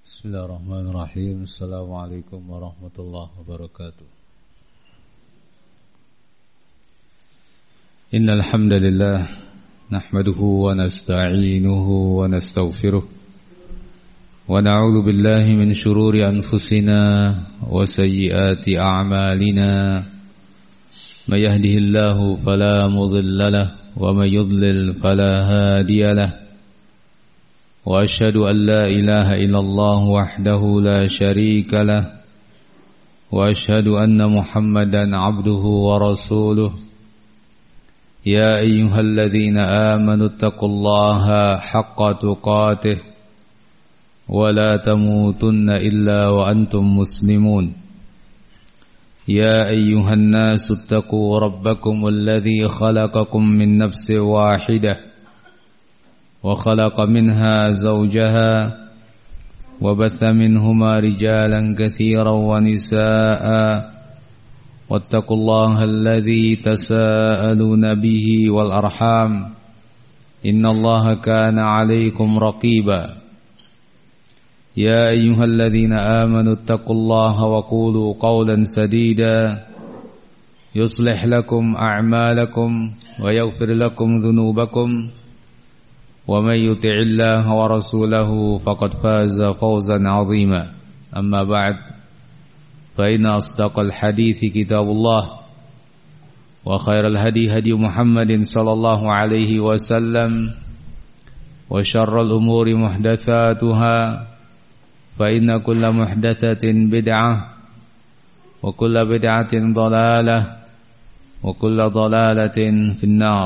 Bismillahirrahmanirrahim. Assalamualaikum warahmatullahi wabarakatuh. Innal hamdalillah nahmaduhu wa nasta'inuhu wa nastaghfiruh wa na'udzu billahi min shururi anfusina wa sayyiati a'malina. May yahdihillahu fala mudilla lahu wa may yudlil fala hadiya lahu. وأشهد أن لا إله إلا الله وحده لا شريك له وأشهد أن محمدا عبده ورسوله يا أيها الذين آمنوا اتقوا الله حق تقاته ولا تموتن إلا وأنتم مسلمون يا أيها الناس اتقوا ربكم الذي خلقكم من نفس واحدة وخلق منها زوجها وبث منهما رجالا كثيرا ونساء واتقوا الله الذي تساءلون به والأرحام إن الله كان عليكم رقيبا يا أيها الذين آمنوا اتقوا الله وقولوا قولا سديدا يصلح لكم أعمالكم ويغفر لكم ذنوبكم ومن يطع الله ورسوله فقد فاز فوزا عظيما أما بعد فإن أصدق الحديث كتاب الله وخير الهدي هدي محمد صلى الله عليه وسلم وشر الأمور محدثاتها فإن كل محدثة بدعة وكل بدعة ضلالة وكل ضلالة في النار.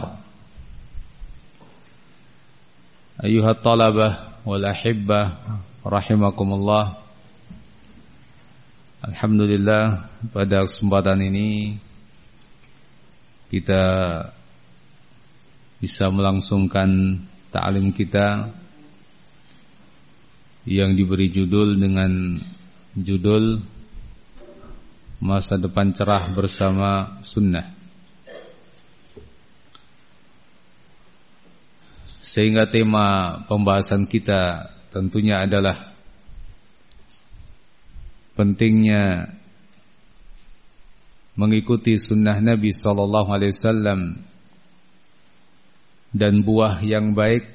Ayuhat talabah wal ahibbah rahimakumullah. Alhamdulillah, pada kesempatan ini kita bisa melangsungkan ta'lim kita yang diberi judul dengan judul Masa Depan Cerah Bersama Sunnah. Sehingga tema pembahasan kita tentunya adalah pentingnya mengikuti sunnah Nabi SAW dan buah yang baik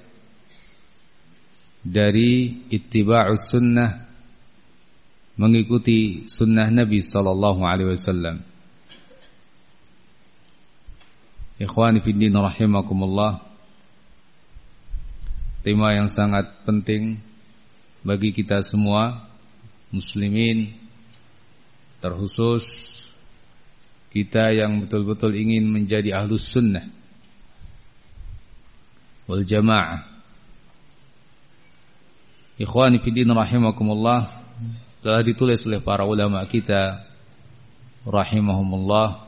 dari ittiba'us sunnah, mengikuti sunnah Nabi SAW. Ikhwani fiddin rahimakumullah, tema yang sangat penting bagi kita semua muslimin, terkhusus kita yang betul-betul ingin menjadi ahlus sunnah wal jamaah. Ikhwani fiddin rahimakumullah, telah ditulis oleh para ulama kita rahimahumullah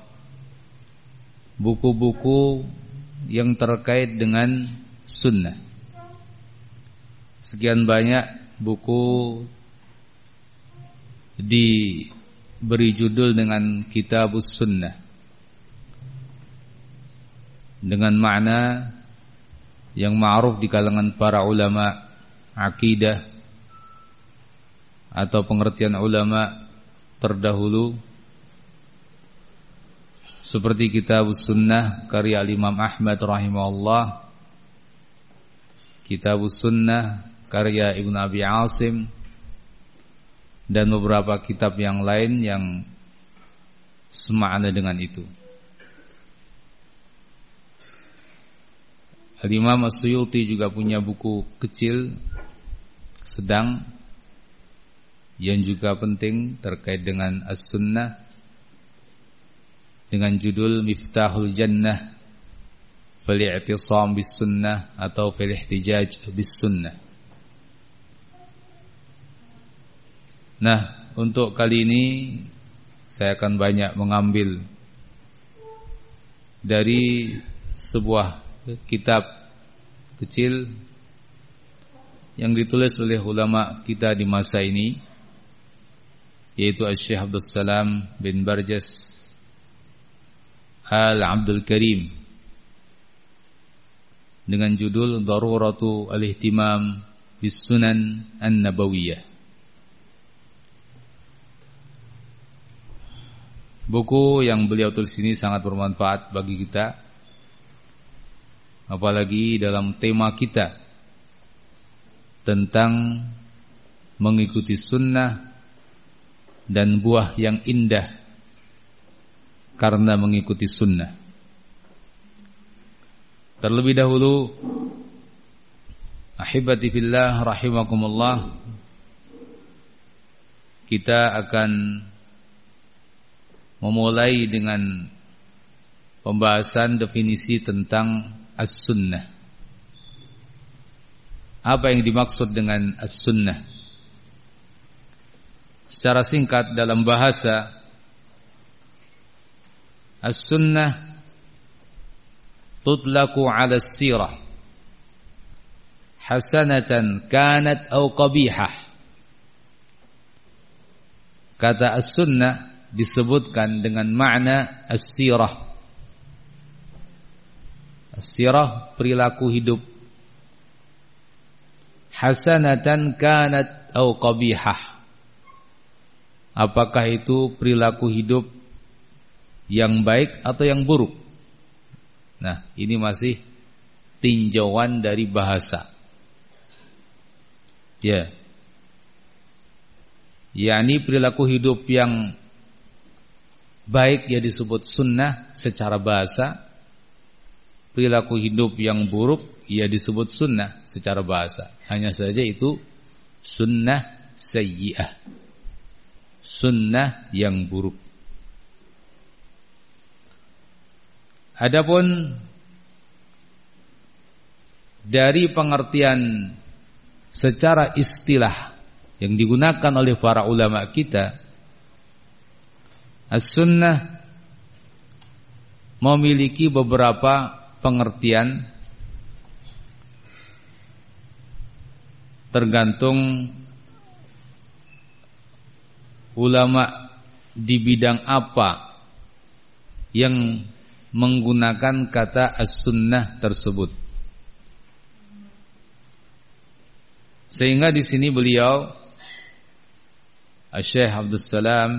buku-buku yang terkait dengan sunnah. Sekian banyak buku diberi judul dengan Kitabus Sunnah, dengan makna yang ma'ruf di kalangan para ulama akidah atau pengertian ulama terdahulu, seperti Kitabus Sunnah karya Imam Ahmad rahimahullah, Kitabus Sunnah karya Ibnu Abi Asim, dan beberapa kitab yang lain yang semakna dengan itu. Al-Imam As-Suyuti juga punya buku kecil sedang yang juga penting terkait dengan As-Sunnah dengan judul Miftahul Jannah fil i'tisam bis sunnah atau fil ihtijaj bis sunnah. Nah, untuk kali ini saya akan banyak mengambil dari sebuah kitab kecil yang ditulis oleh ulama kita di masa ini, yaitu Syekh Abdul Salam bin Barjas Al-Abdul Karim, dengan judul Daruratu al-Ihtimam bis Sunan An-Nabawiyah. Buku yang beliau tulis ini sangat bermanfaat bagi kita, apalagi dalam tema kita tentang mengikuti sunnah dan buah yang indah karena mengikuti sunnah. Terlebih dahulu, ahibati fillah rahimakumullah, kita akan memulai dengan pembahasan definisi tentang as-sunnah. Apa yang dimaksud dengan as-sunnah? Secara singkat dalam bahasa, as-sunnah tutlaqu 'ala as-sirah hasanatan kanat aw qabihah. Kata as-sunnah disebutkan dengan makna as-sirah. As-sirah perilaku hidup. Hasanatan kanat aw qabihah. Apakah itu perilaku hidup yang baik atau yang buruk? Nah, ini masih tinjauan dari bahasa. Ya. yakni perilaku hidup yang baik ya disebut sunnah secara bahasa, perilaku hidup yang buruk ya disebut sunnah secara bahasa. Hanya saja itu sunnah sayyi'ah, sunnah yang buruk. Adapun dari pengertian secara istilah yang digunakan oleh para ulama kita, as-sunnah memiliki beberapa pengertian tergantung ulama di bidang apa yang menggunakan kata as-sunnah tersebut. Sehingga di sini beliau Syekh Abdul Salam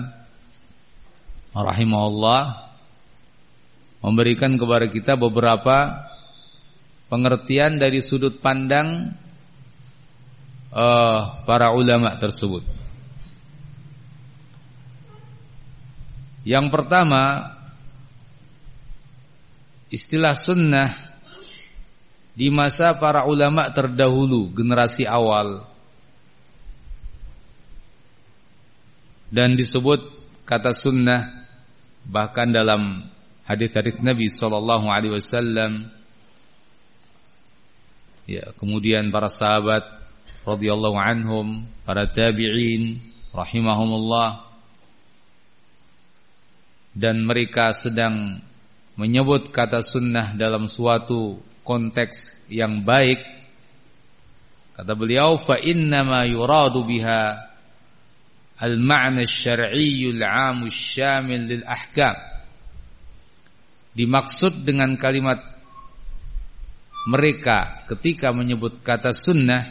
rahimahullah memberikan kepada kita beberapa pengertian dari sudut pandang para ulama tersebut. Yang pertama, istilah sunnah di masa para ulama terdahulu, generasi awal, dan disebut kata sunnah bahkan dalam hadis-hadis Nabi sallallahu alaihi wasallam. Ya, kemudian para sahabat radhiyallahu anhum, para tabi'in rahimahumullah, dan mereka sedang menyebut kata sunnah dalam suatu konteks yang baik. Kata beliau, fa innama yuradu biha al-ma'na asy-syar'i al-'am asy-syamil lil ahkam. Dimaksud dengan kalimat mereka ketika menyebut kata sunnah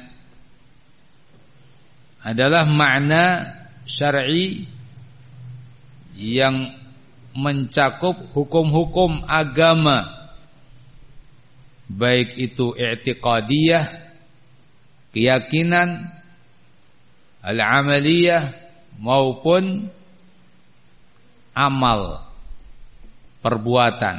adalah makna syar'i yang mencakup hukum-hukum agama, baik itu i'tiqadiyah, keyakinan, al-amaliyah, maupun amal, perbuatan,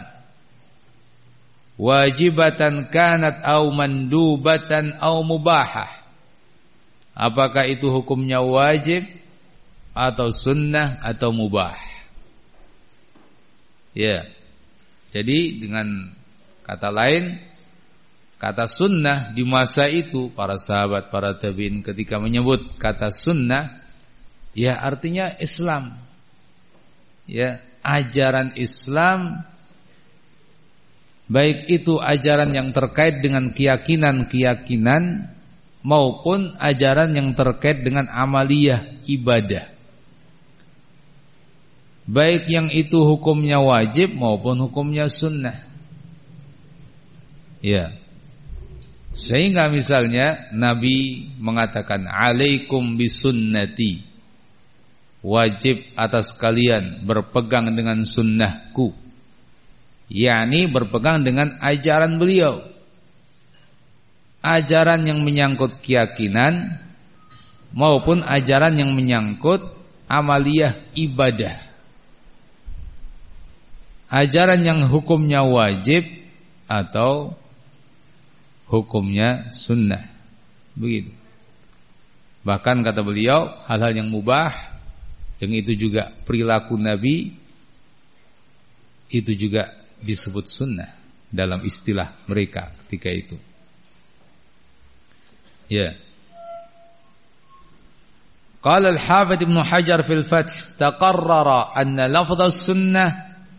wajibatan kanat au mandubatan au mubahah. Apakah itu hukumnya wajib atau sunnah atau mubah? Ya. Jadi dengan kata lain, kata sunnah di masa itu para sahabat, para tabi'in ketika menyebut kata sunnah, ya artinya Islam. Ya, ajaran Islam, baik itu ajaran yang terkait dengan keyakinan-keyakinan maupun ajaran yang terkait dengan amaliyah ibadah. Baik yang itu hukumnya wajib maupun hukumnya sunnah. Ya. Sehingga misalnya Nabi mengatakan alaikum bisunnati, wajib atas kalian berpegang dengan sunnahku, yakni berpegang dengan ajaran beliau, ajaran yang menyangkut keyakinan maupun ajaran yang menyangkut amaliyah ibadah, ajaran yang hukumnya wajib atau hukumnya sunnah. Begitu. Bahkan kata beliau, hal-hal yang mubah, yang itu juga perilaku Nabi, itu juga disebut sunnah dalam istilah mereka ketika itu. Ya. Qala al-Hafidz Ibnu Hajar fil Fath, taqarrara anna lafdh as-sunnah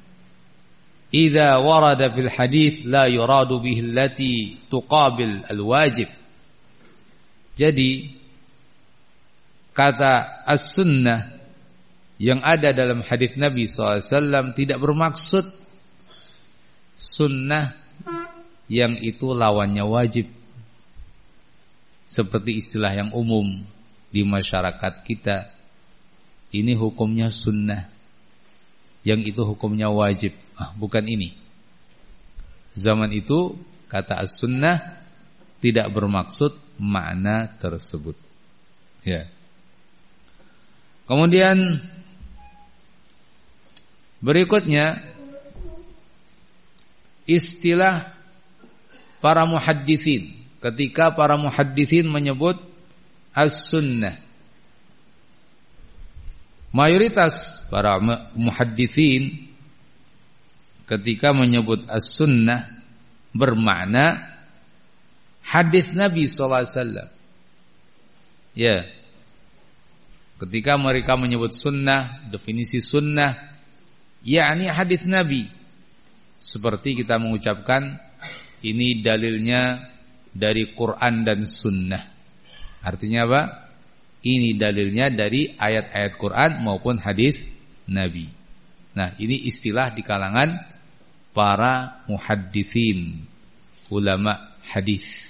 idza warada fil hadits la yuradu bihi allati tuqabil al-wajib. Jadi kata as-sunnah yang ada dalam hadis Nabi SAW tidak bermaksud sunnah yang itu lawannya wajib, seperti istilah yang umum di masyarakat kita. Ini hukumnya sunnah, yang itu hukumnya wajib. Bukan ini. Zaman itu kata as-sunnah tidak bermaksud makna tersebut. Ya. Kemudian berikutnya istilah para muhadditsin. Ketika para muhadditsin menyebut as-sunnah, mayoritas para muhadditsin ketika menyebut as-sunnah bermakna hadis Nabi sallallahu alaihi wasallam. Ya. Ketika mereka menyebut sunnah, definisi sunnah, yakni hadis Nabi. Seperti kita mengucapkan ini dalilnya dari Quran dan sunnah. Artinya apa? Ini dalilnya dari ayat-ayat Quran maupun hadis Nabi. Nah, ini istilah di kalangan para muhadditsin, ulama hadis.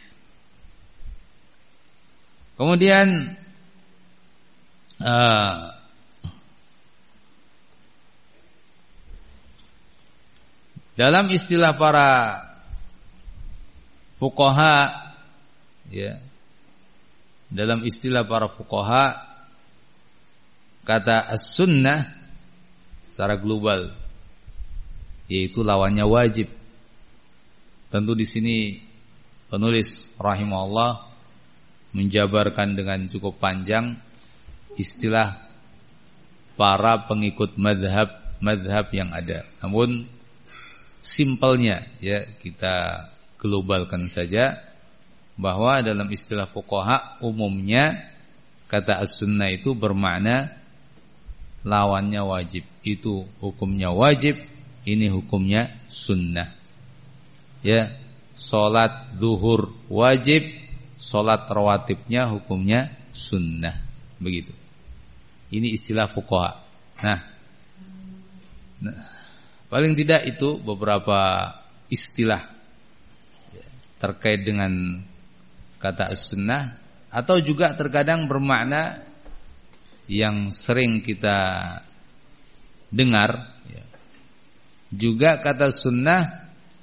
Kemudian dalam istilah para fuqaha, ya, dalam istilah para fuqaha, kata as-sunnah secara global yaitu lawannya wajib. Tentu di sini penulis rahimahullah menjabarkan dengan cukup panjang istilah para pengikut madhab yang ada. Namun simpelnya ya kita globalkan saja bahwa dalam istilah fuqaha umumnya kata as-sunnah itu bermakna lawannya wajib. Itu hukumnya wajib, ini hukumnya sunnah. Ya, salat zuhur wajib, salat rawatibnya hukumnya sunnah. Begitu. Ini istilah fuqaha. Nah, paling tidak itu beberapa istilah terkait dengan kata as-sunnah, atau juga terkadang bermakna yang sering kita dengar. Juga kata sunnah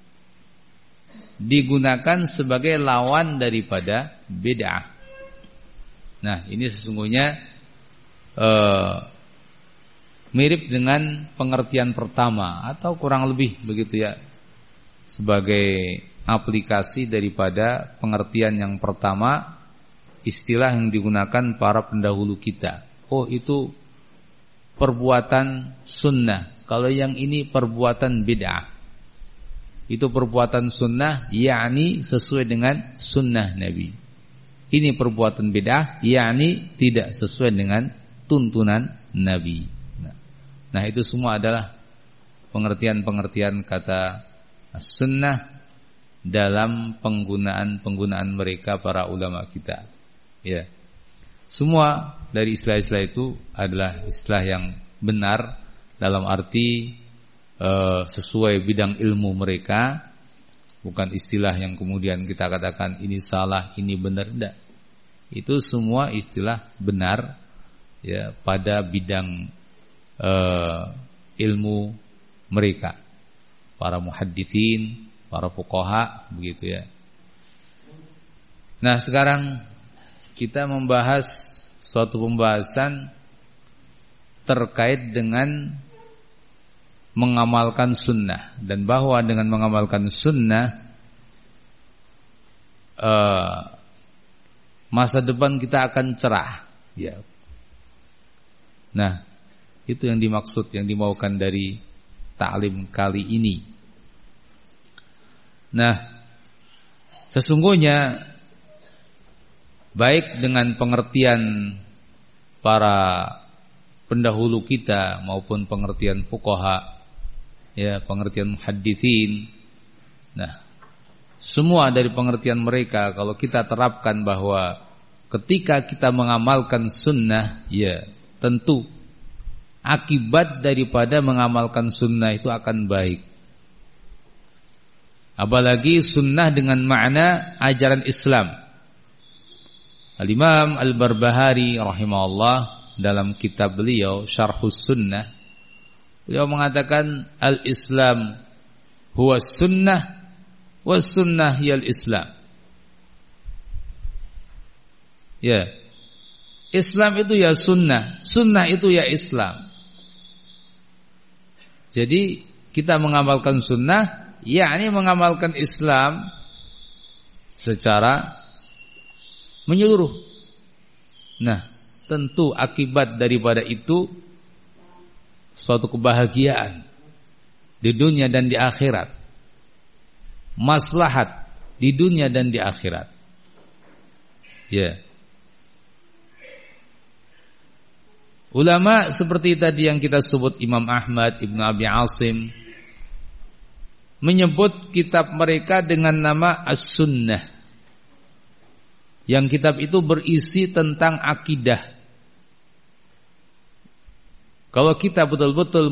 digunakan sebagai lawan daripada bid'ah. Nah, ini sesungguhnya mirip dengan pengertian pertama atau kurang lebih begitu ya, sebagai aplikasi daripada pengertian yang pertama, istilah yang digunakan para pendahulu kita. Oh, itu perbuatan sunnah, kalau yang ini perbuatan bid'ah. Itu perbuatan sunnah, yakni sesuai dengan sunnah Nabi. Ini perbuatan bid'ah, yakni tidak sesuai dengan tuntunan Nabi. Nah, itu semua adalah pengertian-pengertian kata sunnah dalam penggunaan mereka para ulama kita. Ya. Semua dari istilah-istilah itu adalah istilah yang benar dalam arti sesuai bidang ilmu mereka, bukan istilah yang kemudian kita katakan ini salah, ini benar. Tidak. Itu semua istilah benar ya pada bidang ilmu mereka, para muhadditsin, para fuqaha, begitu ya. Nah, sekarang kita membahas suatu pembahasan terkait dengan mengamalkan sunnah, dan bahwa dengan mengamalkan sunnah masa depan kita akan cerah, ya. Nah, itu yang dimaksud, yang dimaukan dari ta'lim kali ini. Nah, sesungguhnya baik dengan pengertian para pendahulu kita maupun pengertian fuqaha, ya, pengertian muhadditsin. Nah, semua dari pengertian mereka kalau kita terapkan bahwa ketika kita mengamalkan sunnah, ya tentu akibat daripada mengamalkan sunnah itu akan baik. Apalagi sunnah dengan makna ajaran Islam. Al-Imam Al-Barbahari rahimahullah dalam kitab beliau Syarhus Sunnah, beliau mengatakan al-Islam huwa sunnah wa sunnah hiyal Islam. Ya, Islam itu ya sunnah, sunnah itu ya Islam. Jadi kita mengamalkan sunnah, yakni mengamalkan Islam secara menyeluruh. Nah, tentu akibat daripada itu suatu kebahagiaan di dunia dan di akhirat. Maslahat di dunia dan di akhirat. Ya. Ulama seperti tadi yang kita sebut Imam Ahmad, Ibnu Abi Asim, menyebut kitab mereka dengan nama As-Sunnah. Yang kitab itu berisi tentang akidah. Kalau kita betul-betul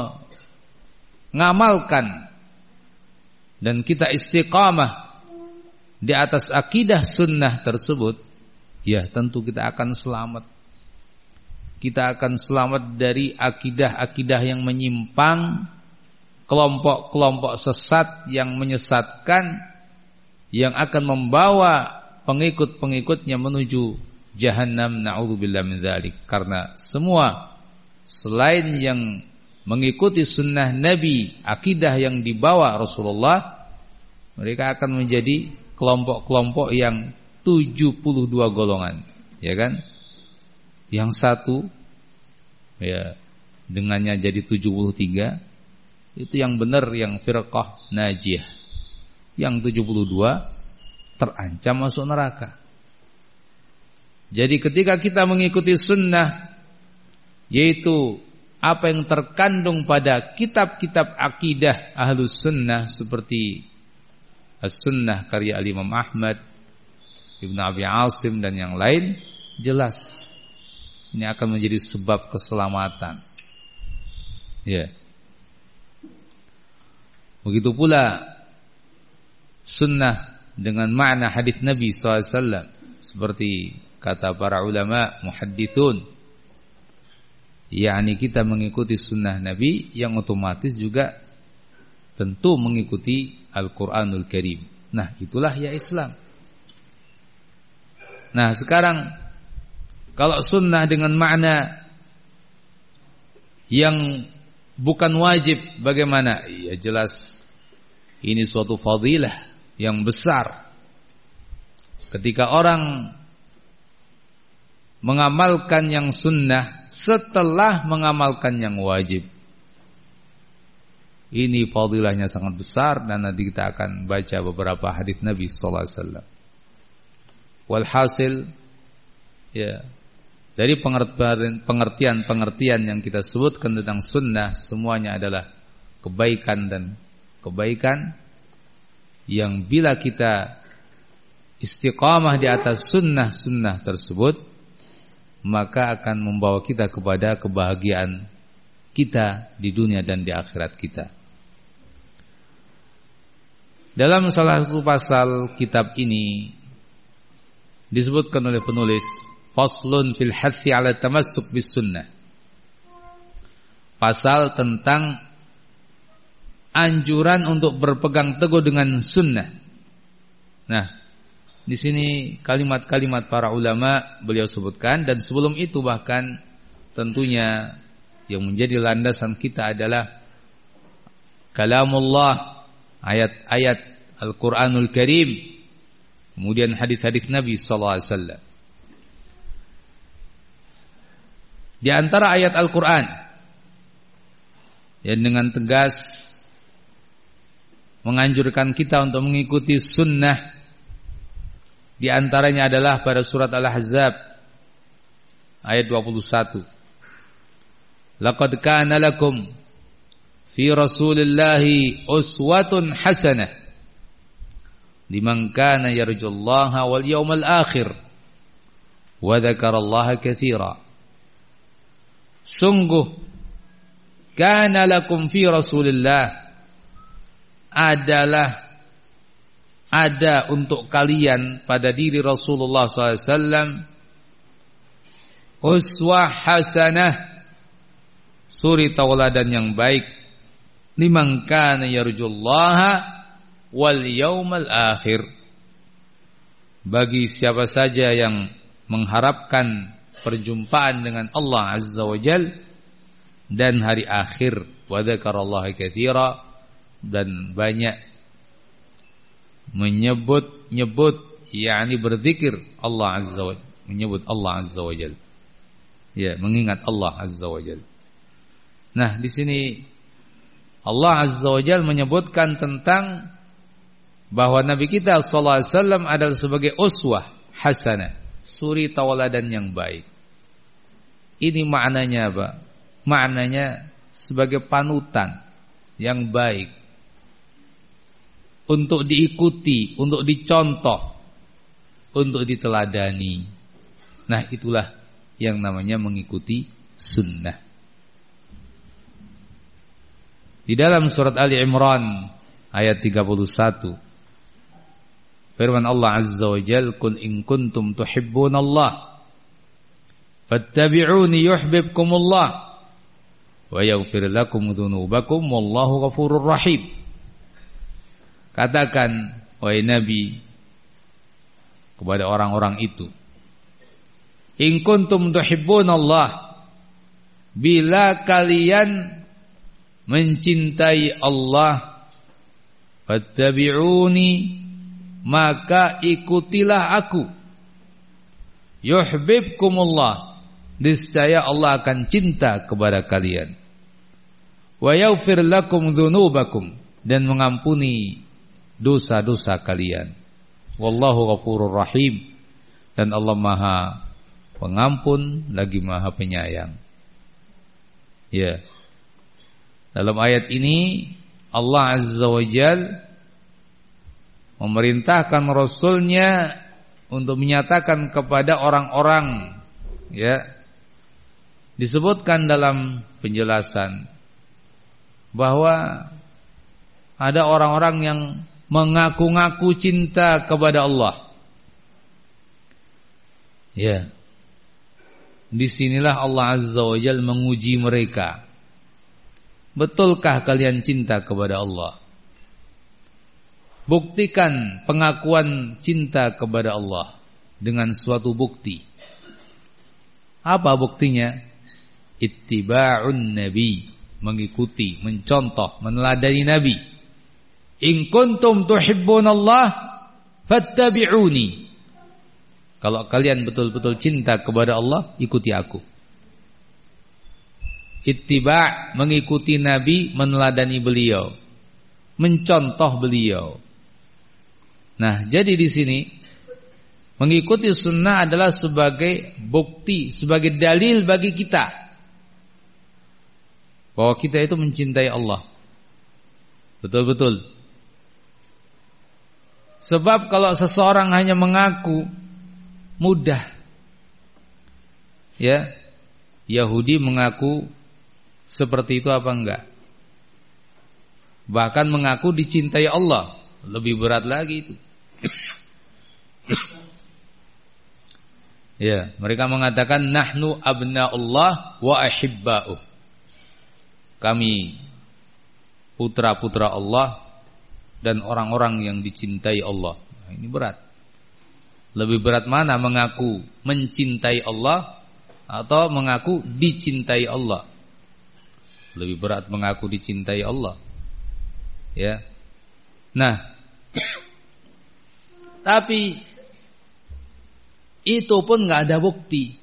mengamalkan dan kita istiqamah di atas akidah sunnah tersebut, ya tentu kita akan selamat. Kita akan selamat dari akidah-akidah yang menyimpang, kelompok-kelompok sesat yang menyesatkan, yang akan membawa pengikut-pengikutnya menuju jahannam, na'udzubillah min dzalik. Karena semua selain yang mengikuti sunnah Nabi, akidah yang dibawa Rasulullah, mereka akan menjadi kelompok-kelompok yang 72 golongan, ya kan? Yang satu ya dengannya jadi 73, itu yang benar, yang firqah najiyah. Yang 72 terancam masuk neraka. Jadi ketika kita mengikuti sunnah, yaitu apa yang terkandung pada kitab-kitab akidah Ahlus Sunnah seperti As-Sunnah karya Al-Imam Ahmad, Ibnu Abi Asim dan yang lain, jelas ini akan menjadi sebab keselamatan. Ya. Begitu pula sunnah dengan makna hadis Nabi SAW, seperti kata para ulama muhadditsun, yakni kita mengikuti sunnah Nabi yang otomatis juga tentu mengikuti Al-Quranul Karim. Nah, itulah ya Islam. Nah, sekarang kalau sunnah dengan makna yang bukan wajib, bagaimana? Ya jelas ini suatu fadilah yang besar. Ketika orang mengamalkan yang sunnah setelah mengamalkan yang wajib, ini fadilahnya sangat besar, dan nanti kita akan baca beberapa hadis Nabi sallallahu alaihi wasallam. Walhasil, ya, dari pengertian yang kita sebutkan tentang sunnah, semuanya adalah kebaikan, dan kebaikan yang bila kita istiqamah di atas sunnah-sunnah tersebut, maka akan membawa kita kepada kebahagiaan kita di dunia dan di akhirat kita. Dalam salah satu pasal kitab ini disebutkan oleh penulis Faslun fil hathi 'ala tamassuk bis sunnah. Pasal tentang anjuran untuk berpegang teguh dengan sunnah. Nah, di sini kalimat-kalimat para ulama beliau sebutkan, dan sebelum itu bahkan tentunya yang menjadi landasan kita adalah kalamullah, ayat-ayat Al-Qur'anul Karim, kemudian hadis-hadis Nabi sallallahu alaihi wasallam. Di antara ayat Al-Qur'an yang dengan tegas menganjurkan kita untuk mengikuti sunnah, di antaranya adalah pada surat Al-Ahzab ayat 21. Laqad kana lakum fi Rasulillahi uswatun hasanah liman kana yarjullaha wal yawmal akhir wa dzakarallaha katsira. Sungguh kana lakum fi Rasulillah, ada untuk kalian pada diri Rasulullah SAW uswah hasanah, suri tauladan yang baik, liman kana yarjullaha wal yawmal akhir, bagi siapa saja yang mengharapkan perjumpaan dengan Allah Azza wa Jal dan hari akhir, wa dzakarallaha katsira, dan banyak menyebut yakni berzikir Allah Azza wa Jalla, menyebut Allah Azza wa Jalla, ya, mengingat Allah Azza wa Jalla. Nah, di sini Allah Azza wa Jalla menyebutkan tentang bahwa Nabi kita sallallahu alaihi wasallam adalah sebagai uswah hasanah, suri tauladan yang baik. Ini maknanya apa? Maknanya sebagai panutan yang baik untuk diikuti, untuk dicontoh, untuk diteladani. Nah, itulah yang namanya mengikuti sunnah. Di dalam surat Ali Imran ayat 31, firman Allah Azza wa Jalla, "Qul in kuntum tuhibbunallah fattabi'uni yuhibbukumullah wa yaghfir lakum dzunubakum wallahu ghafurur rahim." Katakan, wahai Nabi, kepada orang-orang itu, in kuntum tuhibbunallah, bila kalian mencintai Allah, fattabi'uni, maka ikutilah aku, yuhibbukumullah, niscaya Allah akan cinta kepada kalian, wa yaghfir lakum dzunubakum, dan mengampuni dosa-dosa kalian, wallahu ghafurur rahim, dan Allah Maha Pengampun lagi Maha Penyayang. Ya. Dalam ayat ini Allah Azza wa Jalla memerintahkan Rasulnya untuk menyatakan kepada orang-orang, ya, disebutkan dalam penjelasan bahwa ada orang-orang yang mengaku-ngaku cinta kepada Allah. Ya. Disinilah Allah Azza wa Jalla menguji mereka. Betulkah kalian cinta kepada Allah? Buktikan pengakuan cinta kepada Allah dengan suatu bukti. Apa buktinya? Ittiba'un Nabi, mengikuti, mencontoh, meneladani Nabi. In kuntum tuhibbunallah fattabi'uni. Kalau kalian betul-betul cinta kepada Allah, ikuti aku. Ittiba', mengikuti Nabi, meneladani beliau, mencontoh beliau. Nah, jadi di sini mengikuti sunnah adalah sebagai bukti, sebagai dalil bagi kita bahwa kita itu mencintai Allah betul-betul. Sebab kalau seseorang hanya mengaku, mudah. Ya, Yahudi mengaku seperti itu apa enggak? Bahkan mengaku dicintai Allah, lebih berat lagi itu. Ya, mereka mengatakan nahnu abna'ullah wa ahibba'uh. Kami putra-putra Allah dan orang-orang yang dicintai Allah. Nah, ini berat. Lebih berat mana mengaku mencintai Allah atau mengaku dicintai Allah? Lebih berat mengaku dicintai Allah. Ya. Nah, tapi itu pun nggak ada bukti.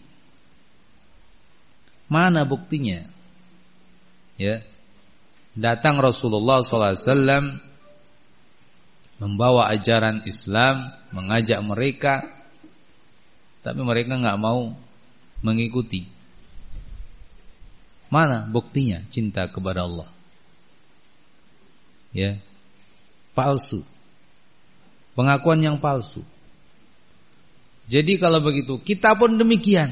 Mana buktinya? Ya, datang Rasulullah SAW membawa ajaran Islam, mengajak mereka, tapi mereka nggak mau mengikuti. Mana buktinya cinta kepada Allah? Ya, palsu, pengakuan yang palsu. Jadi kalau begitu, kita pun demikian.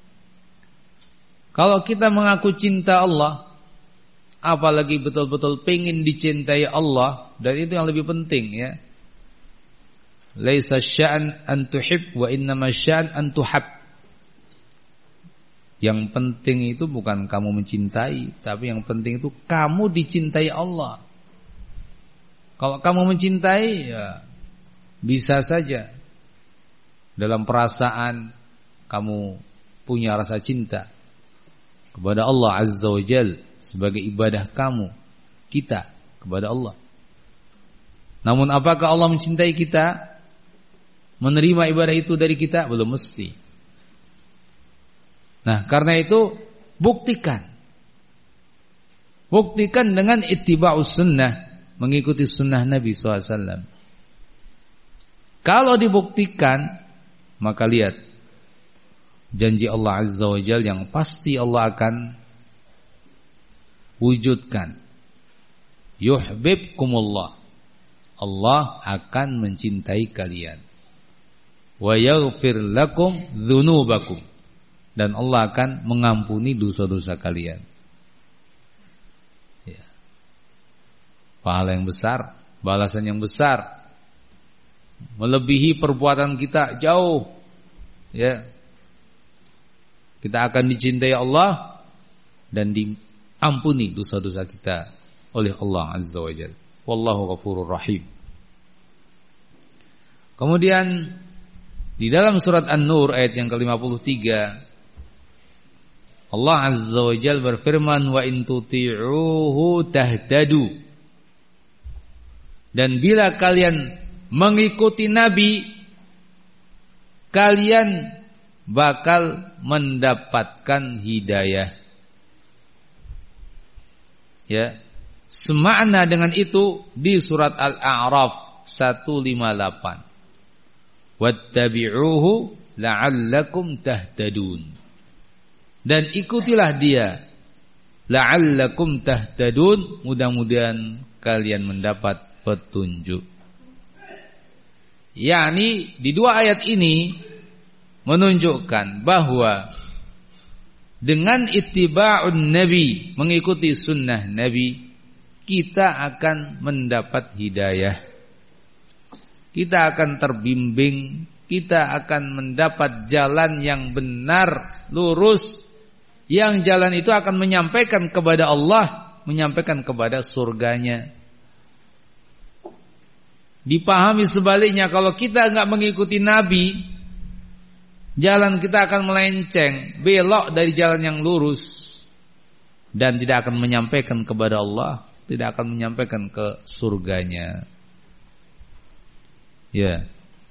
Kalau kita mengaku cinta Allah, apalagi betul-betul pengen dicintai Allah, dan itu yang lebih penting ya. Laisa sya'an an tuhib wa innama sya'an an tuhab. Yang penting itu bukan kamu mencintai, tapi yang penting itu kamu dicintai Allah. Kalau kamu mencintai, ya bisa saja dalam perasaan kamu punya rasa cinta kepada Allah Azza wa Jal sebagai ibadah kamu, kita kepada Allah. Namun apakah Allah mencintai kita, menerima ibadah itu dari kita? Belum mesti. Nah, karena itu buktikan dengan ittiba'us sunnah, mengikuti sunnah Nabi SAW. Kalau dibuktikan, maka lihat janji Allah Azza wa Jalla yang pasti Allah akan wujudkan. Yuhibbukumullah, Allah akan mencintai kalian. Wa yaghfir lakum dzunubakum, dan Allah akan mengampuni dosa-dosa kalian. Ya. Pahala yang besar, balasan yang besar, melebihi perbuatan kita jauh. Ya, kita akan dicintai Allah dan diampuni dosa-dosa kita oleh Allah Azza wa Jalla. Wallahu ghafurur rahim. Kemudian di dalam surat An-Nur ayat yang ke-53, Allah Azza wa Jalla berfirman, wa in tuti'uhu tahtadu. Dan bila kalian mengikuti Nabi, kalian bakal mendapatkan hidayah. Ya, semakna dengan itu di surat Al-A'raf 158. Wattabi'uhu la'allakum tahtadun. Dan ikutilah dia, la'allakum tahtadun, mudah-mudahan kalian mendapat petunjuk. yakni di dua ayat ini menunjukkan bahwa dengan ittiba'un Nabi, mengikuti sunnah Nabi, kita akan mendapat hidayah, kita akan terbimbing, kita akan mendapat jalan yang benar, lurus, yang jalan itu akan menyampaikan kepada Allah, menyampaikan kepada surganya. Dipahami sebaliknya, kalau kita enggak mengikuti Nabi, jalan kita akan melenceng, belok dari jalan yang lurus, dan tidak akan menyampaikan kepada Allah, tidak akan menyampaikan ke surganya. Ya,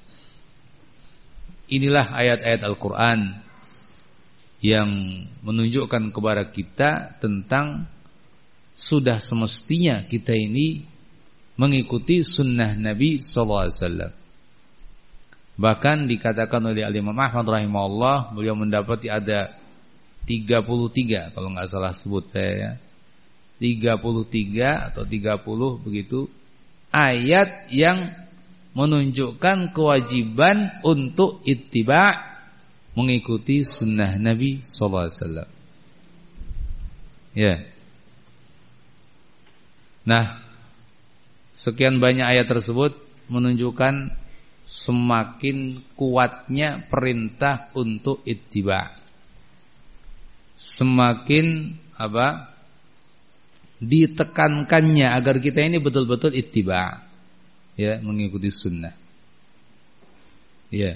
inilah ayat-ayat Al-Quran yang menunjukkan kepada kita tentang sudah semestinya kita ini mengikuti sunnah Nabi SAW. Bahkan dikatakan oleh Imam Ahmad rahimahullah, beliau mendapati ada 33 kalau nggak salah sebut saya, 33 atau 30 begitu ayat yang menunjukkan kewajiban untuk ittiba', mengikuti sunnah Nabi SAW. Ya. Nah, sekian banyak ayat tersebut menunjukkan semakin kuatnya perintah untuk ittiba. Semakin ditekankannya agar kita ini betul-betul ittiba, ya, mengikuti sunnah. Ya.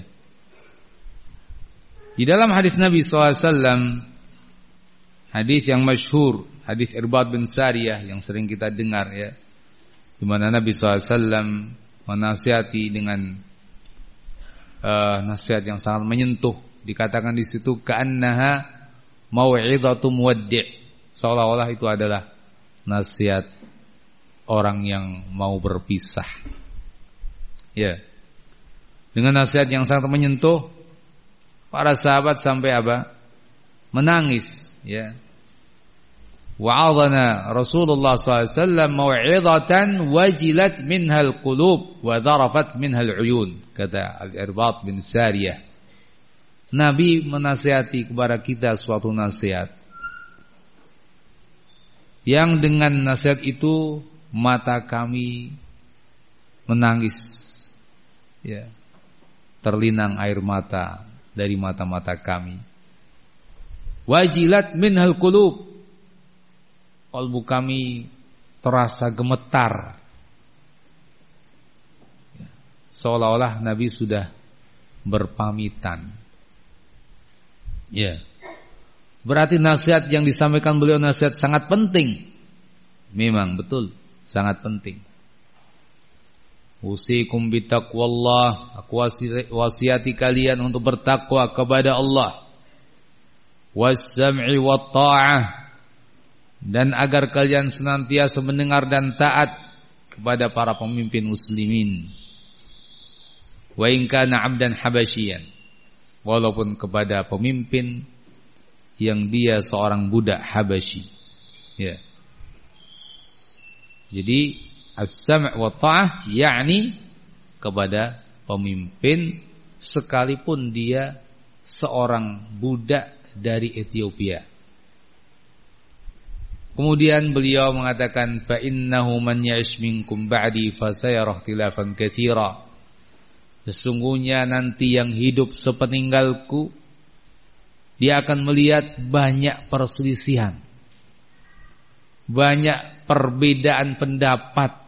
Di dalam hadis Nabi SAW, hadis yang masyhur, hadis Irbad bin Sariyah yang sering kita dengar, ya, di mana Nabi SAW menasihati dengan nasihat yang sangat menyentuh. Dikatakan di situ ka'annaha mau'izatu muwaddi', seolah-olah itu adalah nasihat orang yang mau berpisah. Ya. Dengan nasihat yang sangat menyentuh, para sahabat sampai menangis, ya. Wa'adhana Rasulullah SAW mau'izatan wajilat minhal qulub wa dharafat minhal uyun, kata Al-Irbad bin Sariyah. Nabi menasihati kepada kita suatu nasihat yang dengan nasihat itu mata kami menangis, ya, terlinang air mata dari mata-mata kami. Wajilat minhal qulub, kalbu kami terasa gemetar, seolah-olah Nabi sudah berpamitan. Ya, berarti nasihat yang disampaikan beliau nasihat sangat penting. Memang betul, sangat penting. Usikum bitaqwallah, aku wasiati kalian untuk bertakwa kepada Allah. Was-sam'i wat-ta'ah, dan agar kalian senantiasa mendengar dan taat kepada para pemimpin muslimin. Wa in kana 'abdan habasyian, walaupun kepada pemimpin yang dia seorang budak Habasyi. Ya. Jadi as-sam' wa ta'ah yakni kepada pemimpin sekalipun dia seorang budak dari Ethiopia. Kemudian beliau mengatakan fa innahu man ya'ish minkum ba'di fa sayara ikhtilafan katsira. Sesungguhnya nanti yang hidup sepeninggalku, dia akan melihat banyak perselisihan, banyak perbedaan pendapat.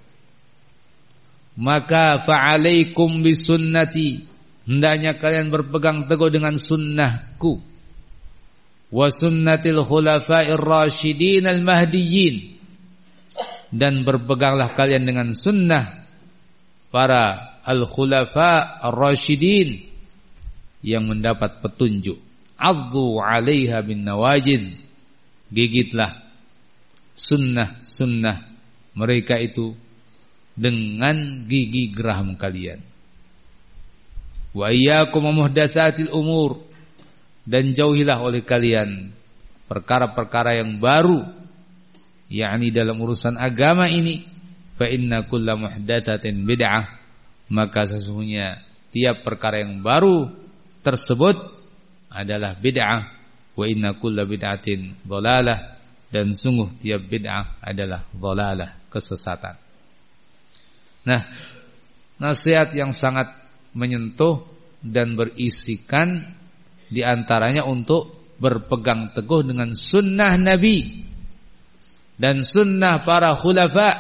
Maka fa'alaikum bisunnati, hendaknya kalian berpegang teguh dengan sunnahku, wa sunnatil khulafa'ir rasyidin al-mahdiyyin, dan berpeganglah kalian dengan sunnah para al-khulafa ar-rasyidin yang mendapat petunjuk. Addu 'alaiha bin nawajid, gigitlah sunnah-sunnah mereka itu dengan gigi geraham kalian. Wa iyyakum muhdatsatil umur, dan jauhilah oleh kalian perkara-perkara yang baru, yakni dalam urusan agama ini. Fa inna kulla muhdatsatin bid'ah, maka sesungguhnya tiap perkara yang baru tersebut adalah bid'ah. Wa inna kulla bid'atin dhalalah, dan sungguh tiap bid'ah adalah dhalalah, kesesatan. Nah, nasihat yang sangat menyentuh dan berisikan di antaranya untuk berpegang teguh dengan sunnah Nabi dan sunnah para khulafa,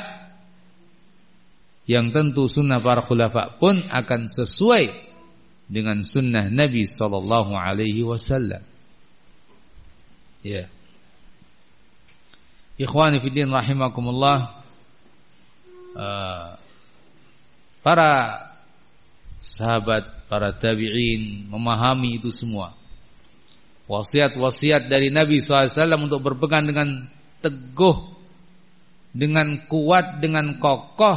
yang tentu sunnah para khulafa pun akan sesuai dengan sunnah Nabi sallallahu alaihi wasallam. Ya. Ikhwani fiddin rahimakumullah, para sahabat, para tabi'in memahami itu semua. Wasiat-wasiat dari Nabi SAW untuk berpegang dengan teguh, dengan kuat, dengan kokoh,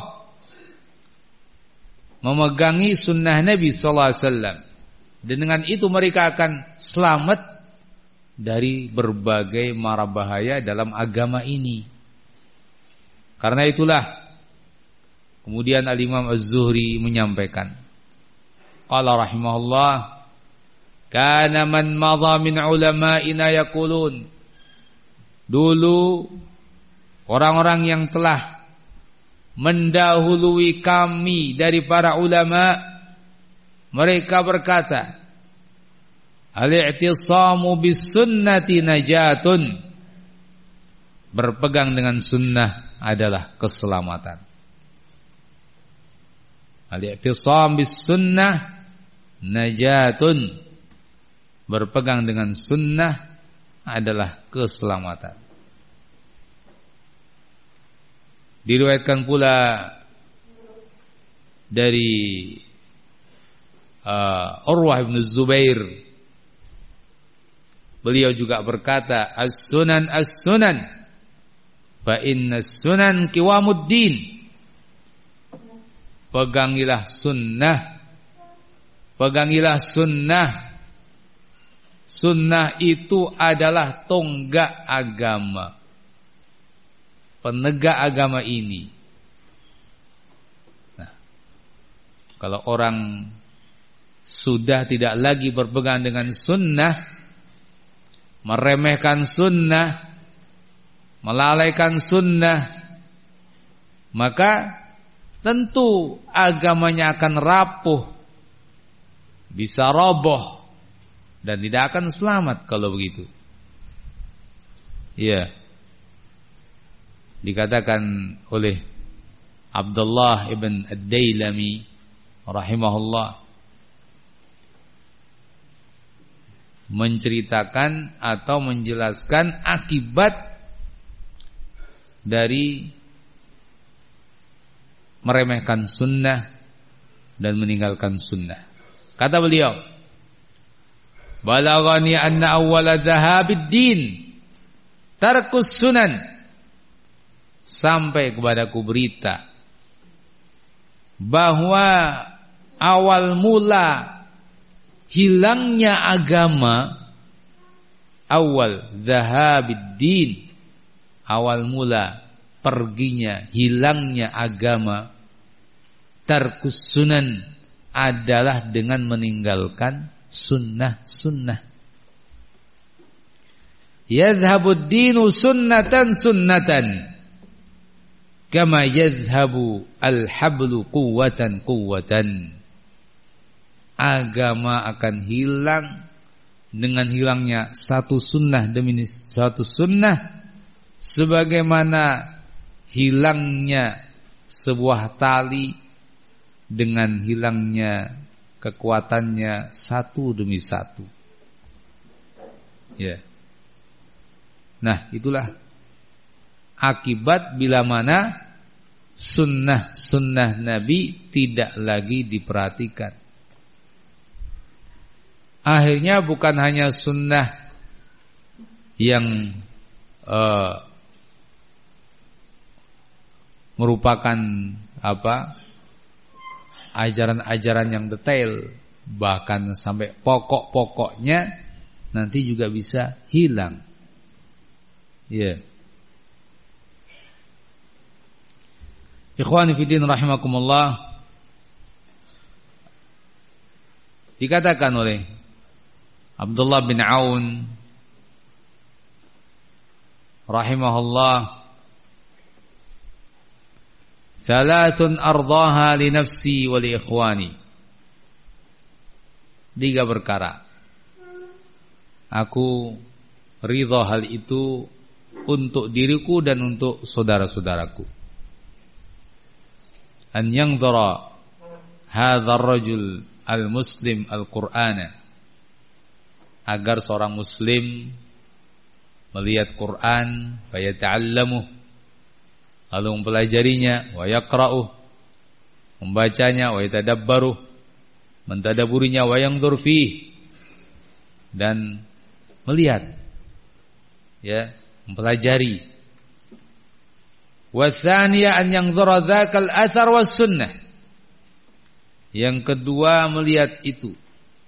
memegangi sunnah Nabi SAW. Dan dengan itu mereka akan selamat dari berbagai mara bahaya dalam agama ini. Karena itulah kemudian Al-Imam Az-Zuhri menyampaikan, qala rahimahullah, kana man madha min ulama'ina yaqulun, dulu orang-orang yang telah mendahului kami dari para ulama Mereka berkata, al-i'tisamu bis sunnati najatun. Berpegang dengan sunnah adalah keselamatan. Al-i'tisam bis sunnah najatun. Berpegang dengan sunnah adalah keselamatan. Diriwayatkan pula dari Urwah bin Zubair, beliau juga berkata, as-sunan as-sunan fa inna as-sunan qiwamuddin. Pegangilah sunnah, pegangilah sunnah. Sunnah itu adalah tonggak agama, penegak agama ini. Nah, kalau orang sudah tidak lagi berpegang dengan sunnah, meremehkan sunnah, melalaikan sunnah, maka tentu agamanya akan rapuh, bisa roboh, dan tidak akan selamat kalau begitu. Ya, dikatakan oleh Abdullah ibn Ad-Dailami rahimahullah, menceritakan atau menjelaskan akibat dari meremehkan sunnah dan meninggalkan sunnah. Kata beliau, balaghani anna awwala dhahabid din tarkus sunan. Sampai kepadaku berita bahwa awal mula hilangnya agama, awal dhahabid din, awal mula perginya, hilangnya agama, tarkus sunan, adalah dengan meninggalkan sunnah-sunnah. Yadhhabud dinu sunnatan sunnatan kama yadhhabu al-hablu quwwatan quwwatan. Agama akan hilang dengan hilangnya satu sunnah demi satu sunnah, sebagaimana hilangnya sebuah tali dengan hilangnya kekuatannya satu demi satu. Ya. Nah, itulah akibat bila mana sunnah-sunnah Nabi tidak lagi diperhatikan. Akhirnya bukan hanya sunnah yang merupakan ajaran-ajaran yang detail, bahkan sampai pokok-pokoknya nanti juga bisa hilang. Ya. Ikhwani fiddin rahimakumullah, dikatakan oleh Abdullah bin Aun rahimahullah, thalathun ardaha li nafsi wa li ikhwani. 3 perkara aku ridha hal itu untuk diriku dan untuk saudara-saudaraku. An yanzura hadzal rajul al-muslim al-Qur'ana, agar seorang muslim melihat Quran, fayata'allamuh, lalu mempelajarinya, wa yaqra'uh, membacanya, wa yatadabbaruh, mentadaburinya, wa yanzur fih, dan melihat, ya, mempelajari. Wa tsaniyah an yanzura dzakal athar was sunnah. Yang kedua melihat itu,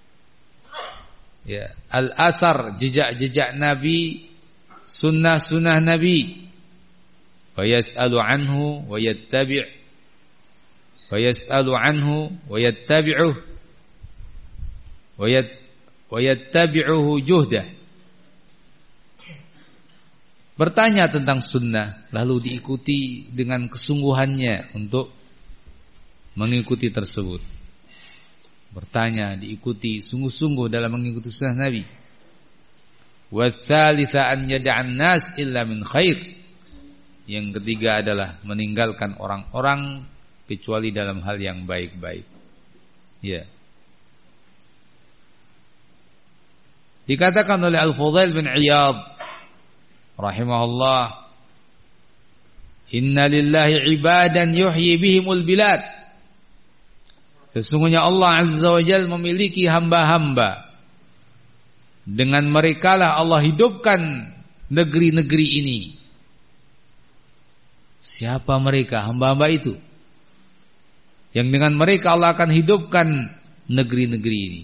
ya, al-athar, jejak-jejak Nabi, sunnah-sunnah Nabi. Fa yas'alu anhu wa yattabi', fa yas'alu anhu wa yattabi'uh wa yattabi'uhu juhdah. Bertanya tentang sunnah, lalu diikuti dengan kesungguhannya untuk mengikuti tersebut. bertanya, diikuti sungguh-sungguh dalam mengikuti sunnah Nabi. Watsalitsa an yad'an nas illa min khair. Yang ketiga adalah meninggalkan orang-orang kecuali dalam hal yang baik-baik. Ya. Dikatakan oleh Al-Fudail bin Iyad rahimahullah, inna lillahi ibadan yuhyi bihimul bilad. Sesungguhnya Allah Azza wa Jalla memiliki hamba-hamba, dengan merekalah Allah hidupkan negeri-negeri ini. Siapa mereka? Hamba-hamba itu yang dengan mereka Allah akan hidupkan negeri-negeri ini.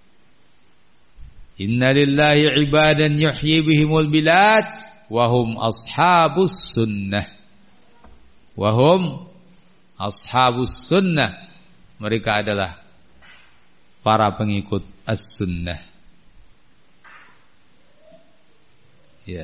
Inna lillahi ibadan yuhyi bihimul bilad wahum ashabus sunnah. Wahum ashabus sunnah. Mereka adalah para pengikut as-sunnah. Ya.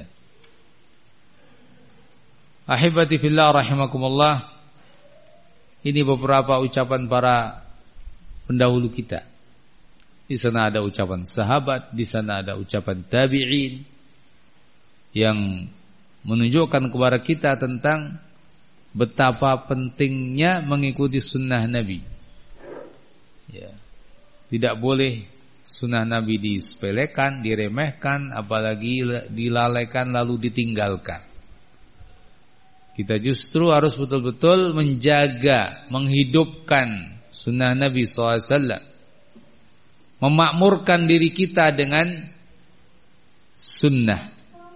Ahibati fillah rahimakumullah. Ini beberapa ucapan para pendahulu kita. Di sana ada ucapan sahabat, di sana ada ucapan tabi'in yang menunjukkan kepada kita tentang betapa pentingnya mengikuti sunnah Nabi. Ya. Tidak boleh sunnah Nabi disepelekan, diremehkan, apalagi dilalaikan lalu ditinggalkan. Kita justru harus betul-betul menjaga, menghidupkan sunnah Nabi SAW, memakmurkan diri kita dengan sunnah.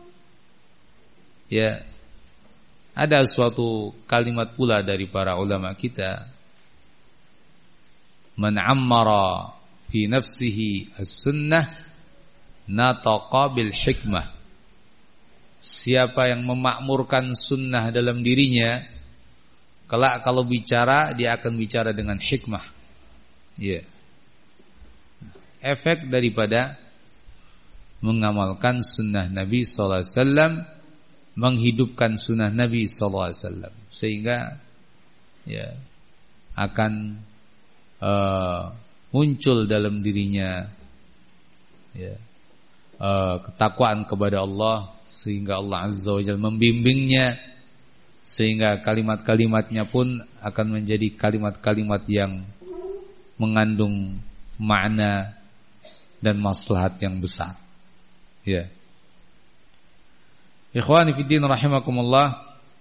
Ya, ada suatu kalimat pula dari para ulama kita, man ammara fi nafsihi as-sunnah nataqa bil hikmah. Siapa yang memakmurkan sunnah dalam dirinya, kelak kalau bicara dia akan bicara dengan hikmah. Ya. Efek daripada mengamalkan sunnah Nabi sallallahu alaihi wasallam, menghidupkan sunnah Nabi sallallahu alaihi wasallam, sehingga ya akan muncul dalam dirinya ya ketakwaan kepada Allah, sehingga Allah Azza wa Jalla membimbingnya, sehingga kalimat-kalimatnya pun akan menjadi kalimat-kalimat yang mengandung makna dan maslahat yang besar. Ya. Ikhwani fi din rahimakumullah.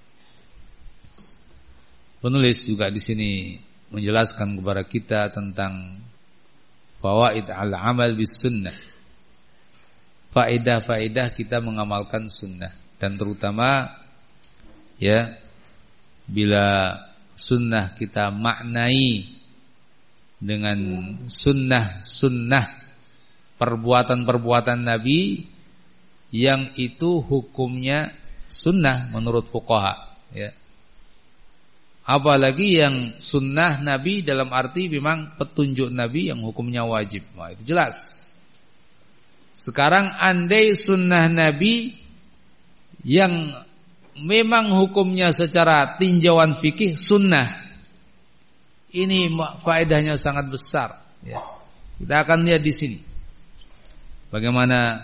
Penulis juga di sini menjelaskan kepada kita tentang fawaid al-amal bis sunnah. Faedah-faedah kita mengamalkan sunnah, dan terutama ya bila sunnah kita maknai dengan sunnah perbuatan-perbuatan Nabi yang itu hukumnya sunnah menurut fuqaha ya. Apalagi yang sunnah Nabi dalam arti memang petunjuk Nabi yang hukumnya wajib. Wah, itu jelas. Sekarang andai sunnah Nabi yang memang hukumnya secara tinjauan fikih sunnah, ini faedahnya sangat besar ya. Kita akan lihat di sini bagaimana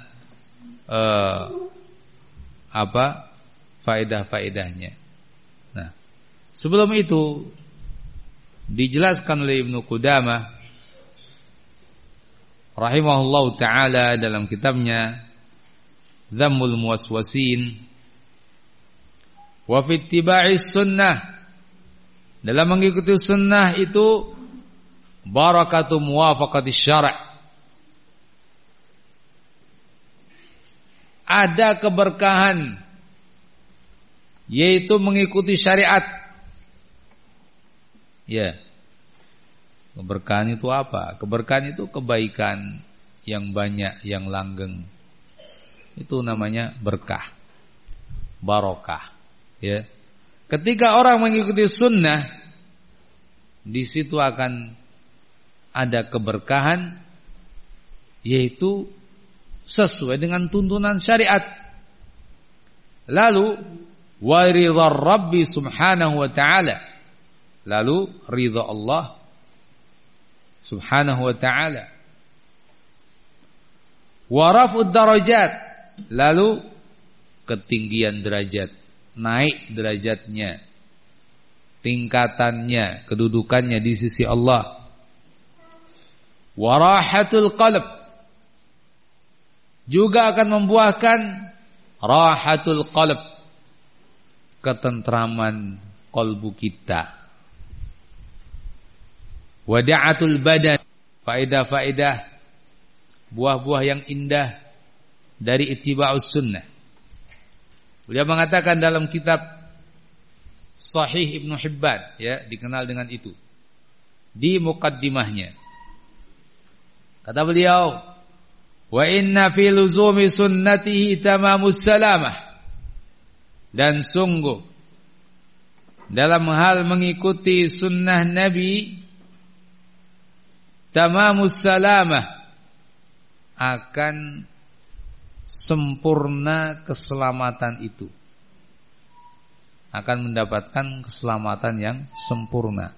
faedah-faedahnya. Nah, sebelum itu dijelaskan oleh Ibnu Qudamah rahimahullahu ta'ala dalam kitabnya Dhammul Muwaswasin wa fi ittiba'is sunnah, dalam mengikuti sunnah itu barakatu muwafaqati syara', ada keberkahan yaitu mengikuti syariat. Ya. Keberkahan itu apa? Keberkahan itu kebaikan yang banyak, yang langgeng. Itu namanya berkah, barokah. Ya. Ketika orang mengikuti sunnah, di situ akan ada keberkahan, yaitu sesuai dengan tuntunan syariat. Lalu wa ridha Rabbi subhanahu wa ta'ala, lalu ridha Allah Subhanahu wa ta'ala. Wa raf'ud darajat, lalu ketinggian derajat, naik derajatnya, tingkatannya, kedudukannya di sisi Allah. Wa rahatul qalb, juga akan membuahkan rahatul qalb, ketentraman qalbu kita. Wada'atul badan, faedah-faedah, buah-buah yang indah dari ittiba'us sunnah. Beliau mengatakan dalam kitab Sahih Ibnu Hibban, ya, dikenal dengan itu, di muqaddimahnya kata beliau, wa inna fi luzumi sunnatihi tamamus salamah, dan sungguh dalam hal mengikuti sunnah Nabi, tamamus salamah, akan sempurna keselamatan itu, akan mendapatkan keselamatan yang sempurna.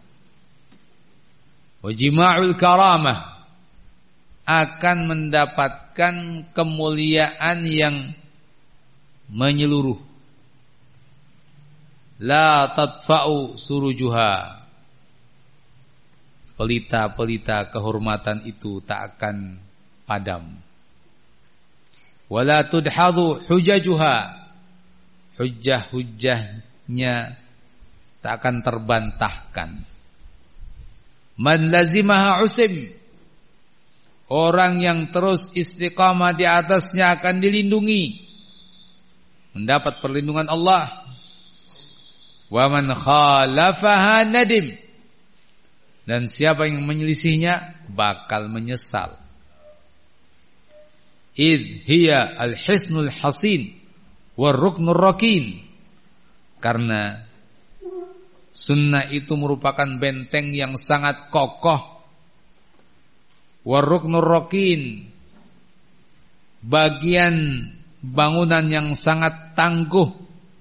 Wa jima'ul karamah, akan mendapatkan kemuliaan yang menyeluruh. La tadfa'u surujuha, pelita-pelita kehormatan itu tak akan padam. Wala tudhadu hujajuha, hujjah-hujjahnya tak akan terbantahkan. Man lazimaha usim, orang yang terus istiqamah di atasnya akan dilindungi, mendapat perlindungan Allah. Wa man khalafaha nadim, dan siapa yang menyelisihnya bakal menyesal. Idh hiya al-hisnul hasin war-ruknur rakin, karena sunnah itu merupakan benteng yang sangat kokoh, war-ruknur rakin, bagian bangunan yang sangat tangguh,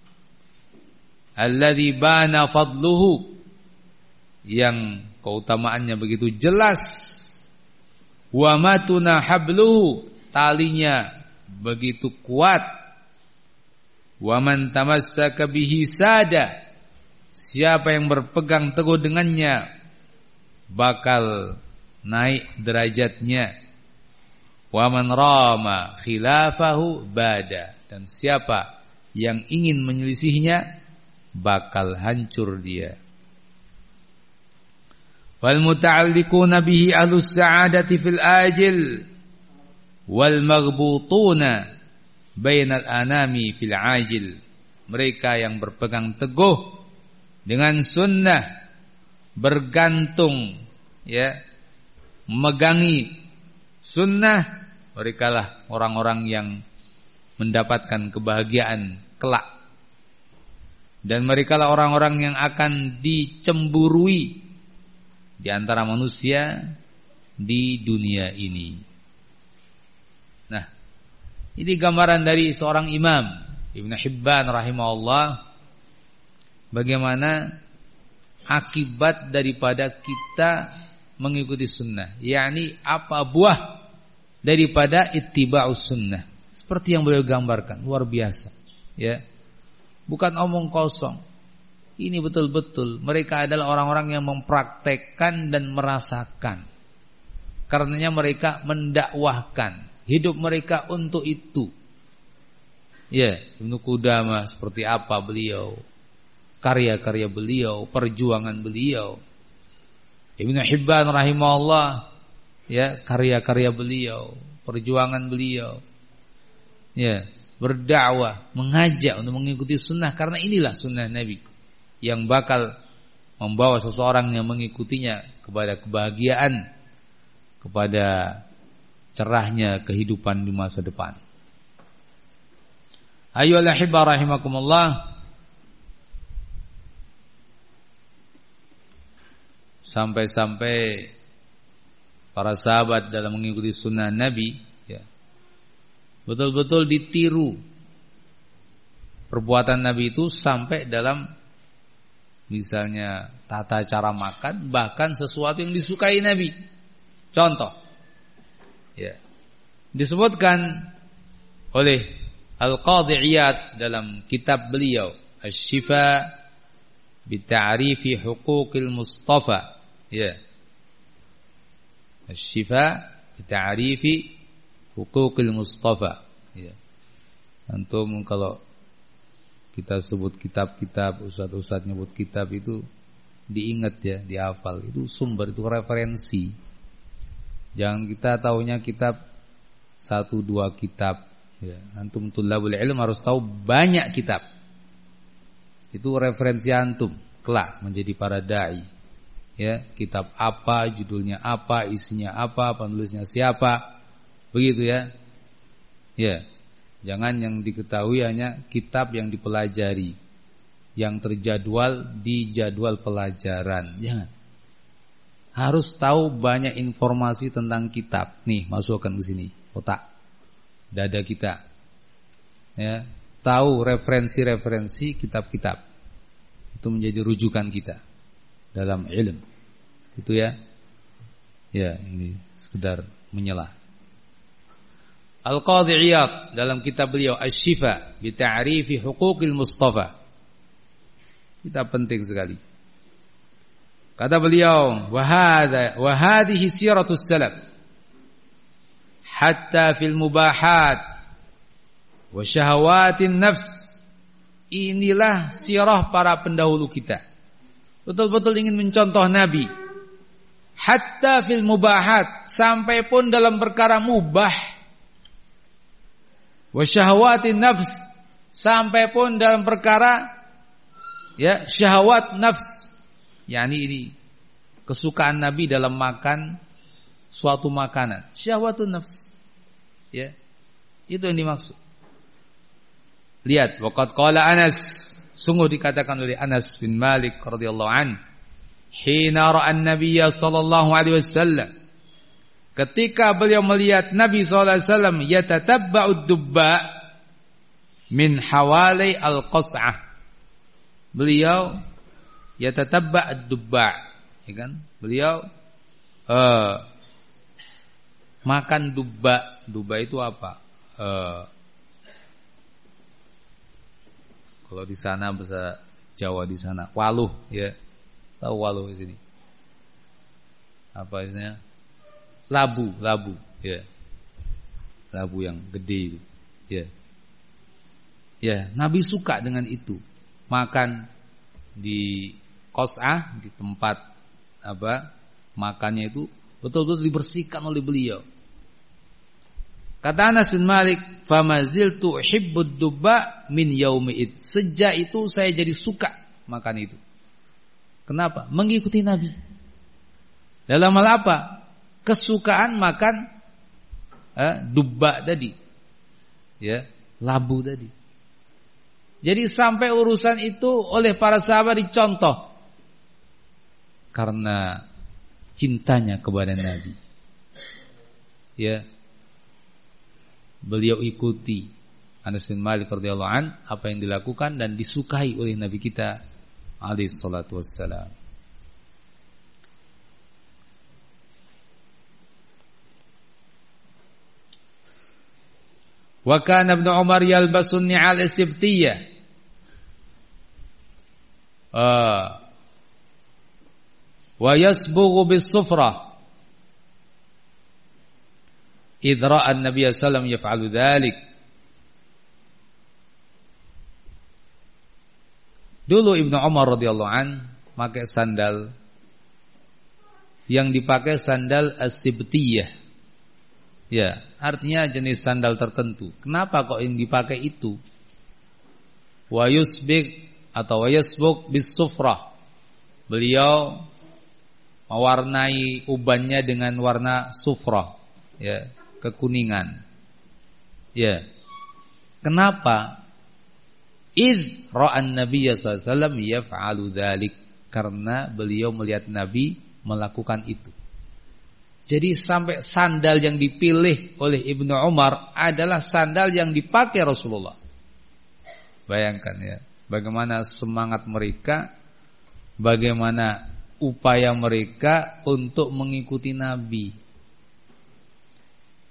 alladzi bana fadluhu, yang keutamaannya begitu jelas, wa matuna habluhu, talinya begitu kuat, wa man tamassaka bihi sada, siapa yang berpegang teguh dengannya bakal naik derajatnya, wa man rama khilafahu bada, dan siapa yang ingin menyelisihnya bakal hancur dia. Wal muta'alliquna bihi ahlus sa'adati fil ajil wal maghbutuna bainal anami fil ajil, mereka yang berpegang teguh dengan sunnah, bergantung, ya, memegangi sunnah, merekalah orang-orang yang mendapatkan kebahagiaan kelak. Dan merekalah orang-orang yang akan dicemburui di antara manusia di dunia ini. Nah, ini gambaran dari seorang imam, Ibnu Hibban rahimahullah, bagaimana akibat daripada kita mengikuti sunnah, yakni apa buah daripada ittiba'us sunnah. Seperti yang beliau gambarkan, luar biasa, ya. Bukan omong kosong. Ini betul-betul mereka adalah orang-orang yang mempraktekkan dan merasakan. Karenanya mereka mendakwahkan hidup mereka untuk itu. Ya, Ibnu Qudamah seperti apa beliau, karya-karya beliau, perjuangan beliau. Ibnu Hibban rahimahullah, ya, karya-karya beliau, perjuangan beliau. Ya, berdakwah, mengajak untuk mengikuti sunnah, karena inilah sunnah Nabi yang bakal membawa seseorang yang mengikutinya kepada kebahagiaan, kepada cerahnya kehidupan di masa depan. Ayyuhal ahibba rahimakumullah, sampai-sampai para sahabat dalam mengikuti sunnah Nabi, ya, betul-betul ditiru perbuatan Nabi itu sampai dalam misalnya tata cara makan, bahkan sesuatu yang disukai Nabi. Contoh. Ya. Disebutkan oleh Al-Qadhi Iyad dalam kitab beliau Asy-Syifa bi Ta'rifi Huquqil Mustafa. Ya. Asy-Syifa bi Ta'rifi Huquqil Mustafa. Ya. Antum kalau kita sebut kitab-kitab, ustaz-ustaz nyebut kitab itu diingat ya, dihafal. Itu sumber, itu referensi. Jangan kita taunya kitab 1-2 kitab. Ya, antum tulabul ilm harus tahu banyak kitab. Itu referensi antum kelak menjadi para dai. Ya, kitab apa, judulnya apa, isinya apa, penulisnya siapa. Begitu ya. Ya. Jangan yang diketahui hanya kitab yang dipelajari, yang terjadwal di jadwal pelajaran. Jangan. Harus tahu banyak informasi tentang kitab. Nih, masukkan ke sini, kotak dada kita. Ya, tahu referensi-referensi kitab-kitab. Itu menjadi rujukan kita dalam ilmu. Itu ya. Ya, ini sekedar menyelah. Al-Qadhi Iyad dalam kitab beliau Asy-Syifa bi Ta'rifi Huquqil Mustafa. Kitab penting sekali. Kata beliau, wa hadhihi siratus salaf hatta fil mubahat wa syahawatin nafs. Inilah sirah para pendahulu kita. Betul-betul ingin mencontoh Nabi. Hatta fil mubahat, sampai pun dalam perkara mubah. Wa syahawatin nafs, sampai pun dalam perkara ya syahwat nafs. Yani ini kesukaan Nabi dalam makan suatu makanan, syahwatun nafs. Ya. Itu yang dimaksud. Lihat, waqad qala Anas, sungguh dikatakan oleh Anas bin Malik radhiyallahu an, hina ra'a an-nabiy sallallahu alaihi wasallam, ketika beliau melihat Nabi SAW yatatabba'ud dubba min hawali al-qas'ah. Beliau yatatabba'ud dubba, ya kan? Beliau makan dubba. Dubba itu apa? Kalau di sana bahasa Jawa di sana waluh, ya. Tahu waluh di sini? Apa istilahnya? Labu, ya. Labu yang gede itu, ya. Ya, Nabi suka dengan itu. Makan di qas'ah, di tempat apa? Makannya itu betul-betul dibersihkan oleh beliau. Kata Anas bin Malik, "Famaziltu uhibbud dubba min yaumi id." Sejak itu saya jadi suka makan itu. Kenapa? Mengikuti Nabi. Dalam hal apa? Kesukaan makan dubba tadi, ya, labu tadi. Jadi sampai urusan itu oleh para sahabat dicontoh karena cintanya kepada Nabi. Ya, beliau ikuti Anas bin Malik radhiyallahu an apa yang dilakukan dan disukai oleh Nabi kita alaihi salatu wassalam. Wa kana Ibnu Umar yalbasu ni'al as-sibtiyah. Wa yasbughu bis-sufrah. Idh ra'a an-nabiy sallallahu alaihi wasallam yaf'alu dzalik. Dulu Ibnu Umar radhiyallahu an pakai sandal yang dipakai sandal as-sibtiyah. Ya, artinya jenis sandal tertentu. Kenapa kok yang dipakai itu? Wa yusbig atau wa yasbuk bis-sufrah. Beliau mewarnai ubannya dengan warna sufrah, ya, kekuningan. Ya. Kenapa? Idz ra'an Nabiy sallallahu alaihi wasallam yaf'alu dzalik, karena beliau melihat Nabi melakukan itu. Jadi sampai sandal yang dipilih oleh Ibnu Umar adalah sandal yang dipakai Rasulullah. Bayangkan ya, bagaimana semangat mereka, bagaimana upaya mereka untuk mengikuti Nabi.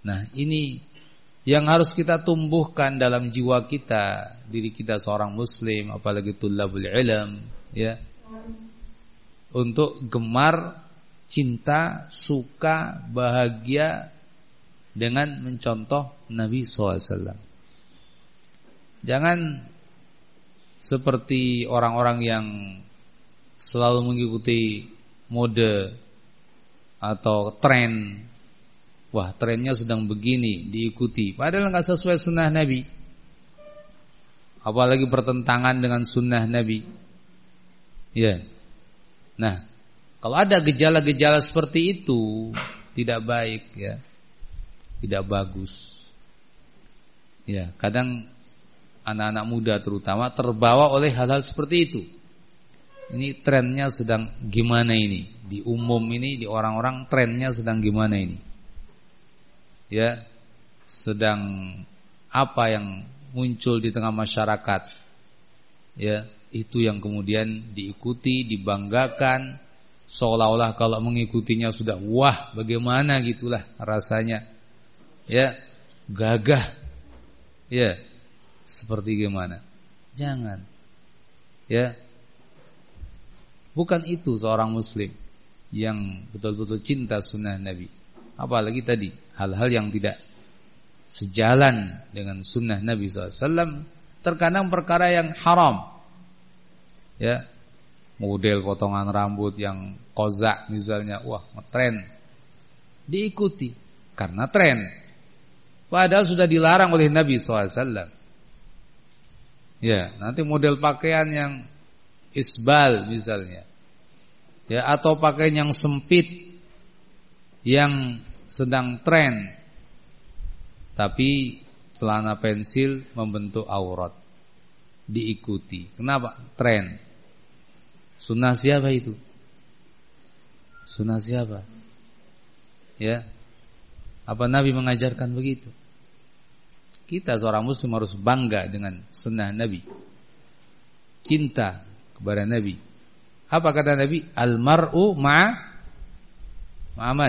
Nah, ini yang harus kita tumbuhkan dalam jiwa kita, diri kita seorang muslim, apalagi tullabul ilm, ya. Untuk gemar, cinta, suka, bahagia dengan mencontoh Nabi SAW. Jangan seperti orang-orang yang selalu mengikuti mode atau tren. Wah, trennya sedang begini, diikuti. Padahal enggak sesuai sunnah Nabi. Apalagi bertentangan dengan sunnah Nabi. Ya. Nah, kalau ada gejala-gejala seperti itu, tidak baik, ya. Tidak bagus. Ya, kadang anak-anak muda terutama terbawa oleh hal-hal seperti itu. Ini trennya sedang gimana ini? Di umum ini, di orang-orang trennya sedang gimana ini? Ya, sedang apa yang muncul di tengah masyarakat? Ya, itu yang kemudian diikuti, dibanggakan, seolah-olah kalau mengikutinya sudah wah, bagaimana gitulah rasanya. Ya, gagah. Ya, seperti gimana? Jangan. Ya. Bukan itu seorang muslim yang betul-betul cinta sunnah Nabi. Apalagi tadi hal-hal yang tidak sejalan dengan sunnah Nabi SAW. Terkadang perkara yang haram. Ya, model potongan rambut yang kozak misalnya, wah ngetren, diikuti karena tren. Padahal sudah dilarang oleh Nabi SAW. Ya, nanti model pakaian yang isbal misalnya, ya, atau pakaian yang sempit yang sedang tren, tapi celana pensil membentuk aurat, diikuti. Kenapa? Tren. Sunnah siapa itu? Sunnah siapa? Ya, apa Nabi mengajarkan begitu? Kita seorang muslim harus bangga dengan sunnah Nabi, cinta kepada Nabi. Apa kata Nabi? Al-mar'u ma'aman.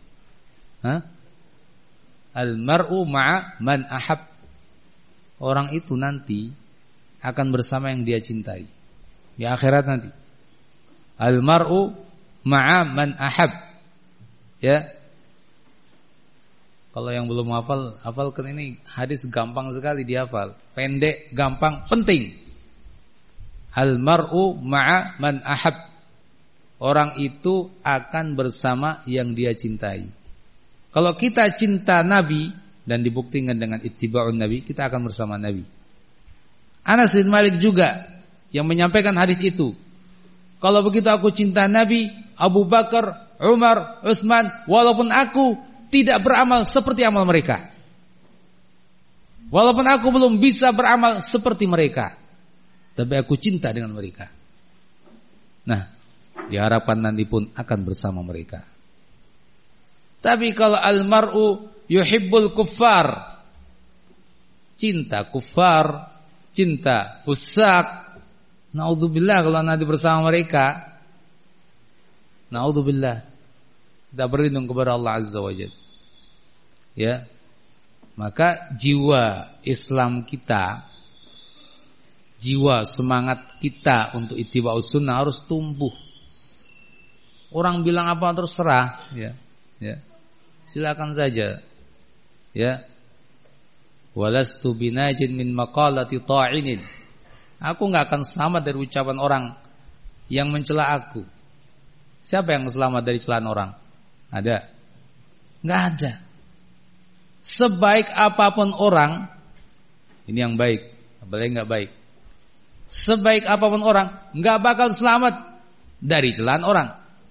Al-mar'u man ahab. Orang itu nanti akan bersama yang dia cintai di akhirat nanti. Al-mar'u man ahab. Ya. Kalau yang belum hafalkan ini hadis gampang sekali dihafal. Pendek, gampang, penting. Al-mar'u man ahab. Orang itu akan bersama yang dia cintai. Kalau kita cinta Nabi dan dibuktikan dengan ittiba'un Nabi, kita akan bersama Nabi. Anas bin Malik juga yang menyampaikan hadis itu. Kalau begitu aku cinta Nabi, Abu Bakar, Umar, Utsman, walaupun aku tidak beramal seperti amal mereka, walaupun aku belum bisa beramal seperti mereka, tapi aku cinta dengan mereka. Nah, diharapkan nanti pun akan bersama mereka. Tapi kalau al-mar'u yuhibbul kuffar, cinta kufar, cinta fusak, naudzubillah kalau nanti bersama mereka, naudzubillah, kita berlindung kepada Allah Azza wa Jalla. Ya, maka jiwa Islam kita, jiwa semangat kita untuk ittiba'us sunnah harus tumbuh. Orang bilang apa terserah, ya, silakan saja, ya. Walastu binajin min maqalati ta'inin. Aku enggak akan selamat dari ucapan orang yang mencela aku. Siapa yang selamat dari celaan orang? Ada? Enggak ada. Sebaik apapun orang, ini yang baik, apalagi enggak baik. Sebaik apapun orang, enggak bakal selamat dari celaan orang.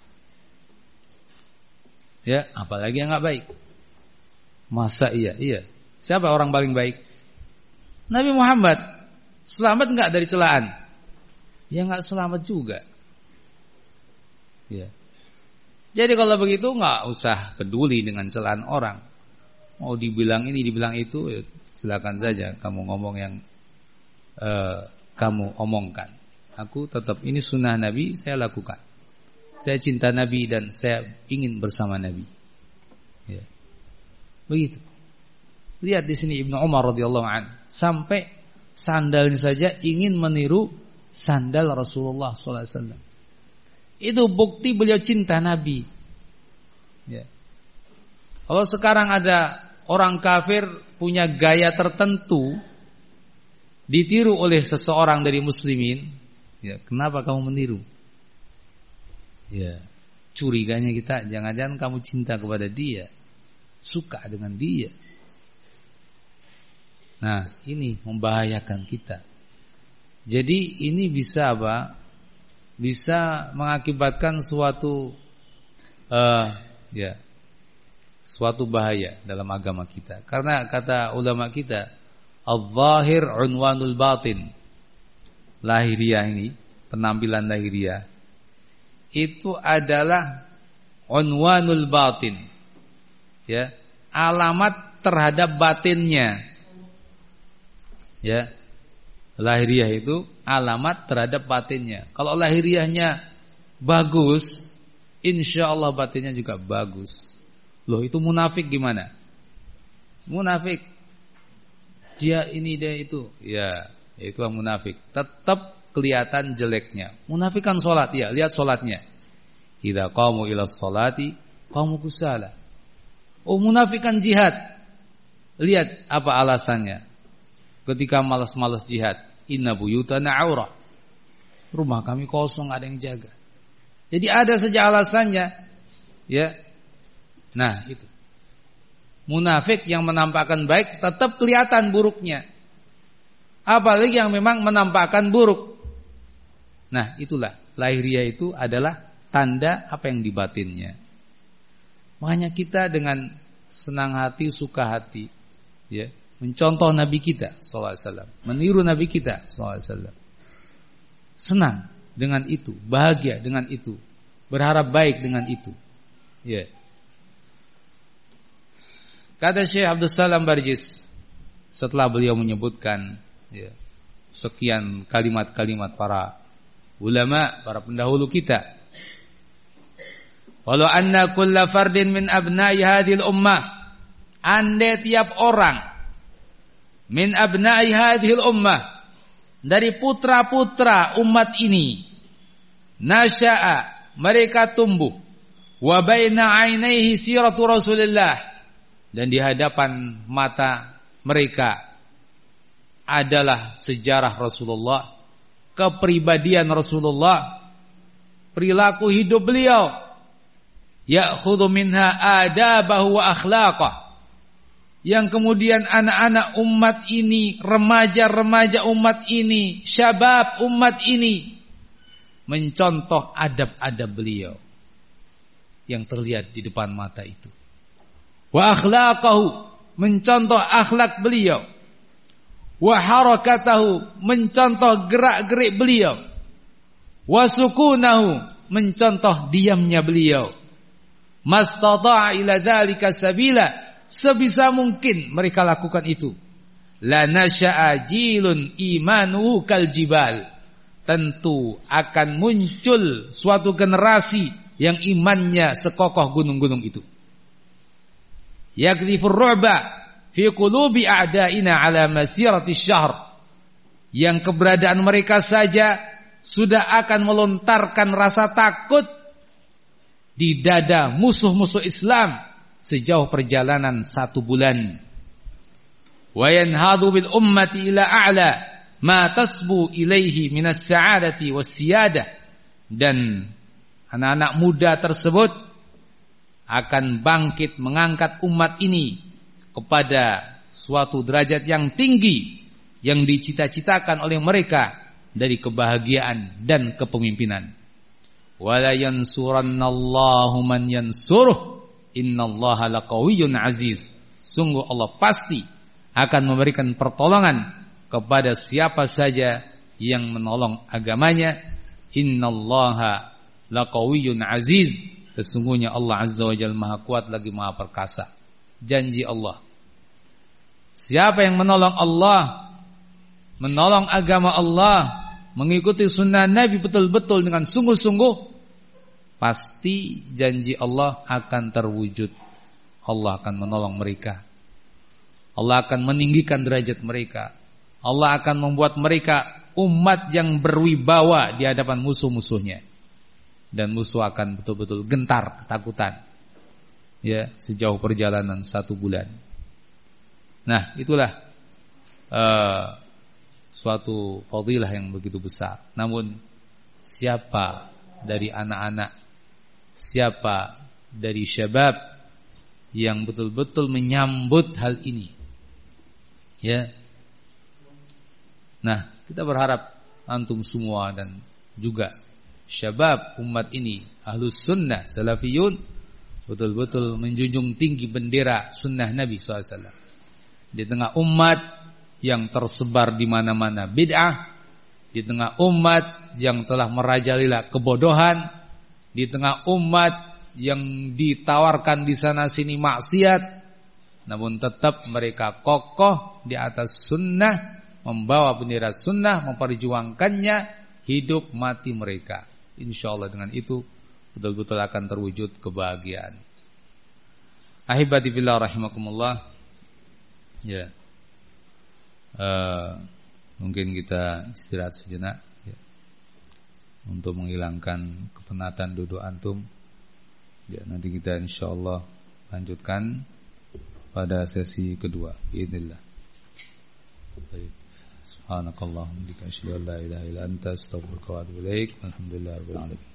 Ya, apalagi yang enggak baik. Masa iya? Iya. Siapa orang paling baik? Nabi Muhammad. Selamat enggak dari celaan? Ya enggak selamat juga. Ya. Jadi kalau begitu enggak usah peduli dengan celaan orang. Mau dibilang ini, dibilang itu, ya silakan saja kamu ngomong yang kamu omongkan. Aku tetap ini sunnah Nabi, saya lakukan. Saya cinta Nabi dan saya ingin bersama Nabi. Ya. Begitu. Lihat di sini Ibnu Umar radhiyallahu an, sampai sandalnya saja ingin meniru sandal Rasulullah SAW. Itu bukti beliau cinta Nabi. Ya. Kalau sekarang ada orang kafir punya gaya tertentu ditiru oleh seseorang dari muslimin, ya, kenapa kamu meniru? Ya, curiganya kita, jangan-jangan kamu cinta kepada dia, suka dengan dia. Nah, ini membahayakan kita. Jadi ini bisa apa? Bisa mengakibatkan suatu suatu bahaya dalam agama kita. Karena kata ulama kita, al-zahir unwanul batin. Lahiriah ini, penampilan lahiriah itu adalah unwanul batin. Ya, alamat terhadap batinnya. Ya, lahiriah itu alamat terhadap batinnya. Kalau lahiriahnya bagus, insya Allah batinnya juga bagus. Loh, itu munafik gimana? Munafik, dia ini dia itu, ya itu munafik. Tetap kelihatan jeleknya. Munafik kan sholat, ya lihat sholatnya. Idza qamu ila sholati qamu kusala. Oh, munafik kan jihad. Lihat apa alasannya. Ketika malas-malas jihad, inna buyutana aurah. Rumah kami kosong, ada yang jaga. Jadi ada saja alasannya, ya. Nah, itu. Munafik yang menampakkan baik tetap kelihatan buruknya. Apalagi yang memang menampakkan buruk. Nah, itulah lahiriah itu adalah tanda apa yang di batinnya. Makanya kita dengan senang hati, suka hati, ya, mencontoh Nabi kita sallallahu alaihi wasallam, meniru Nabi kita sallallahu alaihi wasallam. Senang dengan itu, bahagia dengan itu, berharap baik dengan itu. Ya. Kata Syekh Abdul Salam Barjis setelah beliau menyebutkan, ya, sekian kalimat-kalimat para ulama, para pendahulu kita. Walau anna kulla fardin min abna'i hadhil ummah, andai tiap orang min abna'i hadhil ummah, dari putra-putra umat ini, nasya'a, mereka tumbuh, wa baina 'ainaihi siratu Rasulillah, dan di hadapan mata mereka adalah sejarah Rasulullah, kepribadian Rasulullah, perilaku hidup beliau, ya'khudhu minha adabahu wa akhlaqah, yang kemudian anak-anak umat ini, remaja-remaja umat ini, syabab umat ini mencontoh adab-adab beliau yang terlihat di depan mata itu. Wa akhlaqahu, mencontoh akhlak beliau. Wa harakatahu, mencontoh gerak-gerik beliau. Wa sukunahu, mencontoh diamnya beliau. Mastata'a ila dzalika sabila, sebisa mungkin mereka lakukan itu. La nasya'a jilun imanuhu kal jibal, tentu akan muncul suatu generasi yang imannya sekokoh gunung-gunung itu. Yakdhifur ru'ba fi qulubi a'da'ina ala masirati syahr, yang keberadaan mereka saja sudah akan melontarkan rasa takut di dada musuh-musuh Islam sejauh perjalanan 1 bulan. Wa yanhadu bil ummati ila a'la ma tasbu ilaihi minas sa'adati was siyadah, dan anak-anak muda tersebut akan bangkit mengangkat umat ini kepada suatu derajat yang tinggi yang dicita-citakan oleh mereka dari kebahagiaan dan kepemimpinan. Wala yansurannallahu man yansuruh, innallaha laqawiyyun aziz. Sungguh Allah pasti akan memberikan pertolongan kepada siapa saja yang menolong agamanya. Innallaha laqawiyyun aziz. Sesungguhnya Allah Azza wa Jalla Maha Kuat lagi Maha Perkasa. Janji Allah. Siapa yang menolong Allah, menolong agama Allah, mengikuti sunnah Nabi betul-betul dengan sungguh-sungguh, pasti janji Allah akan terwujud. Allah akan menolong mereka. Allah akan meninggikan derajat mereka. Allah akan membuat mereka umat yang berwibawa di hadapan musuh-musuhnya. Dan musuh akan betul-betul gentar, ketakutan. Ya, sejauh perjalanan 1 bulan. Nah, itulah suatu fadilah yang begitu besar. Namun siapa dari anak-anak, siapa dari syabab yang betul-betul menyambut hal ini? Ya. Nah, kita berharap antum semua dan juga syabab umat ini, ahlus sunnah, salafiyun, betul-betul menjunjung tinggi bendera sunnah Nabi SAW. Di tengah umat yang tersebar di mana-mana bid'ah, di tengah umat yang telah merajalela kebodohan, di tengah umat yang ditawarkan di sana sini maksiat, namun tetap mereka kokoh di atas sunnah, membawa bendera sunnah, memperjuangkannya hidup mati mereka. Insyaallah dengan itu betul-betul akan terwujud kebahagiaan. Ahibati fillah rahimakumullah. Ya. Mungkin kita istirahat sejenak ya, untuk menghilangkan kepenatan duduk antum. Ya, nanti kita insyaallah lanjutkan pada sesi kedua. Bismillah. Baik. Subhanakallahumma wa bihamdika asyhadu an la ilaha illa anta astaghfiruka wa atubu ilaik. Alhamdulillahirabbil alamin.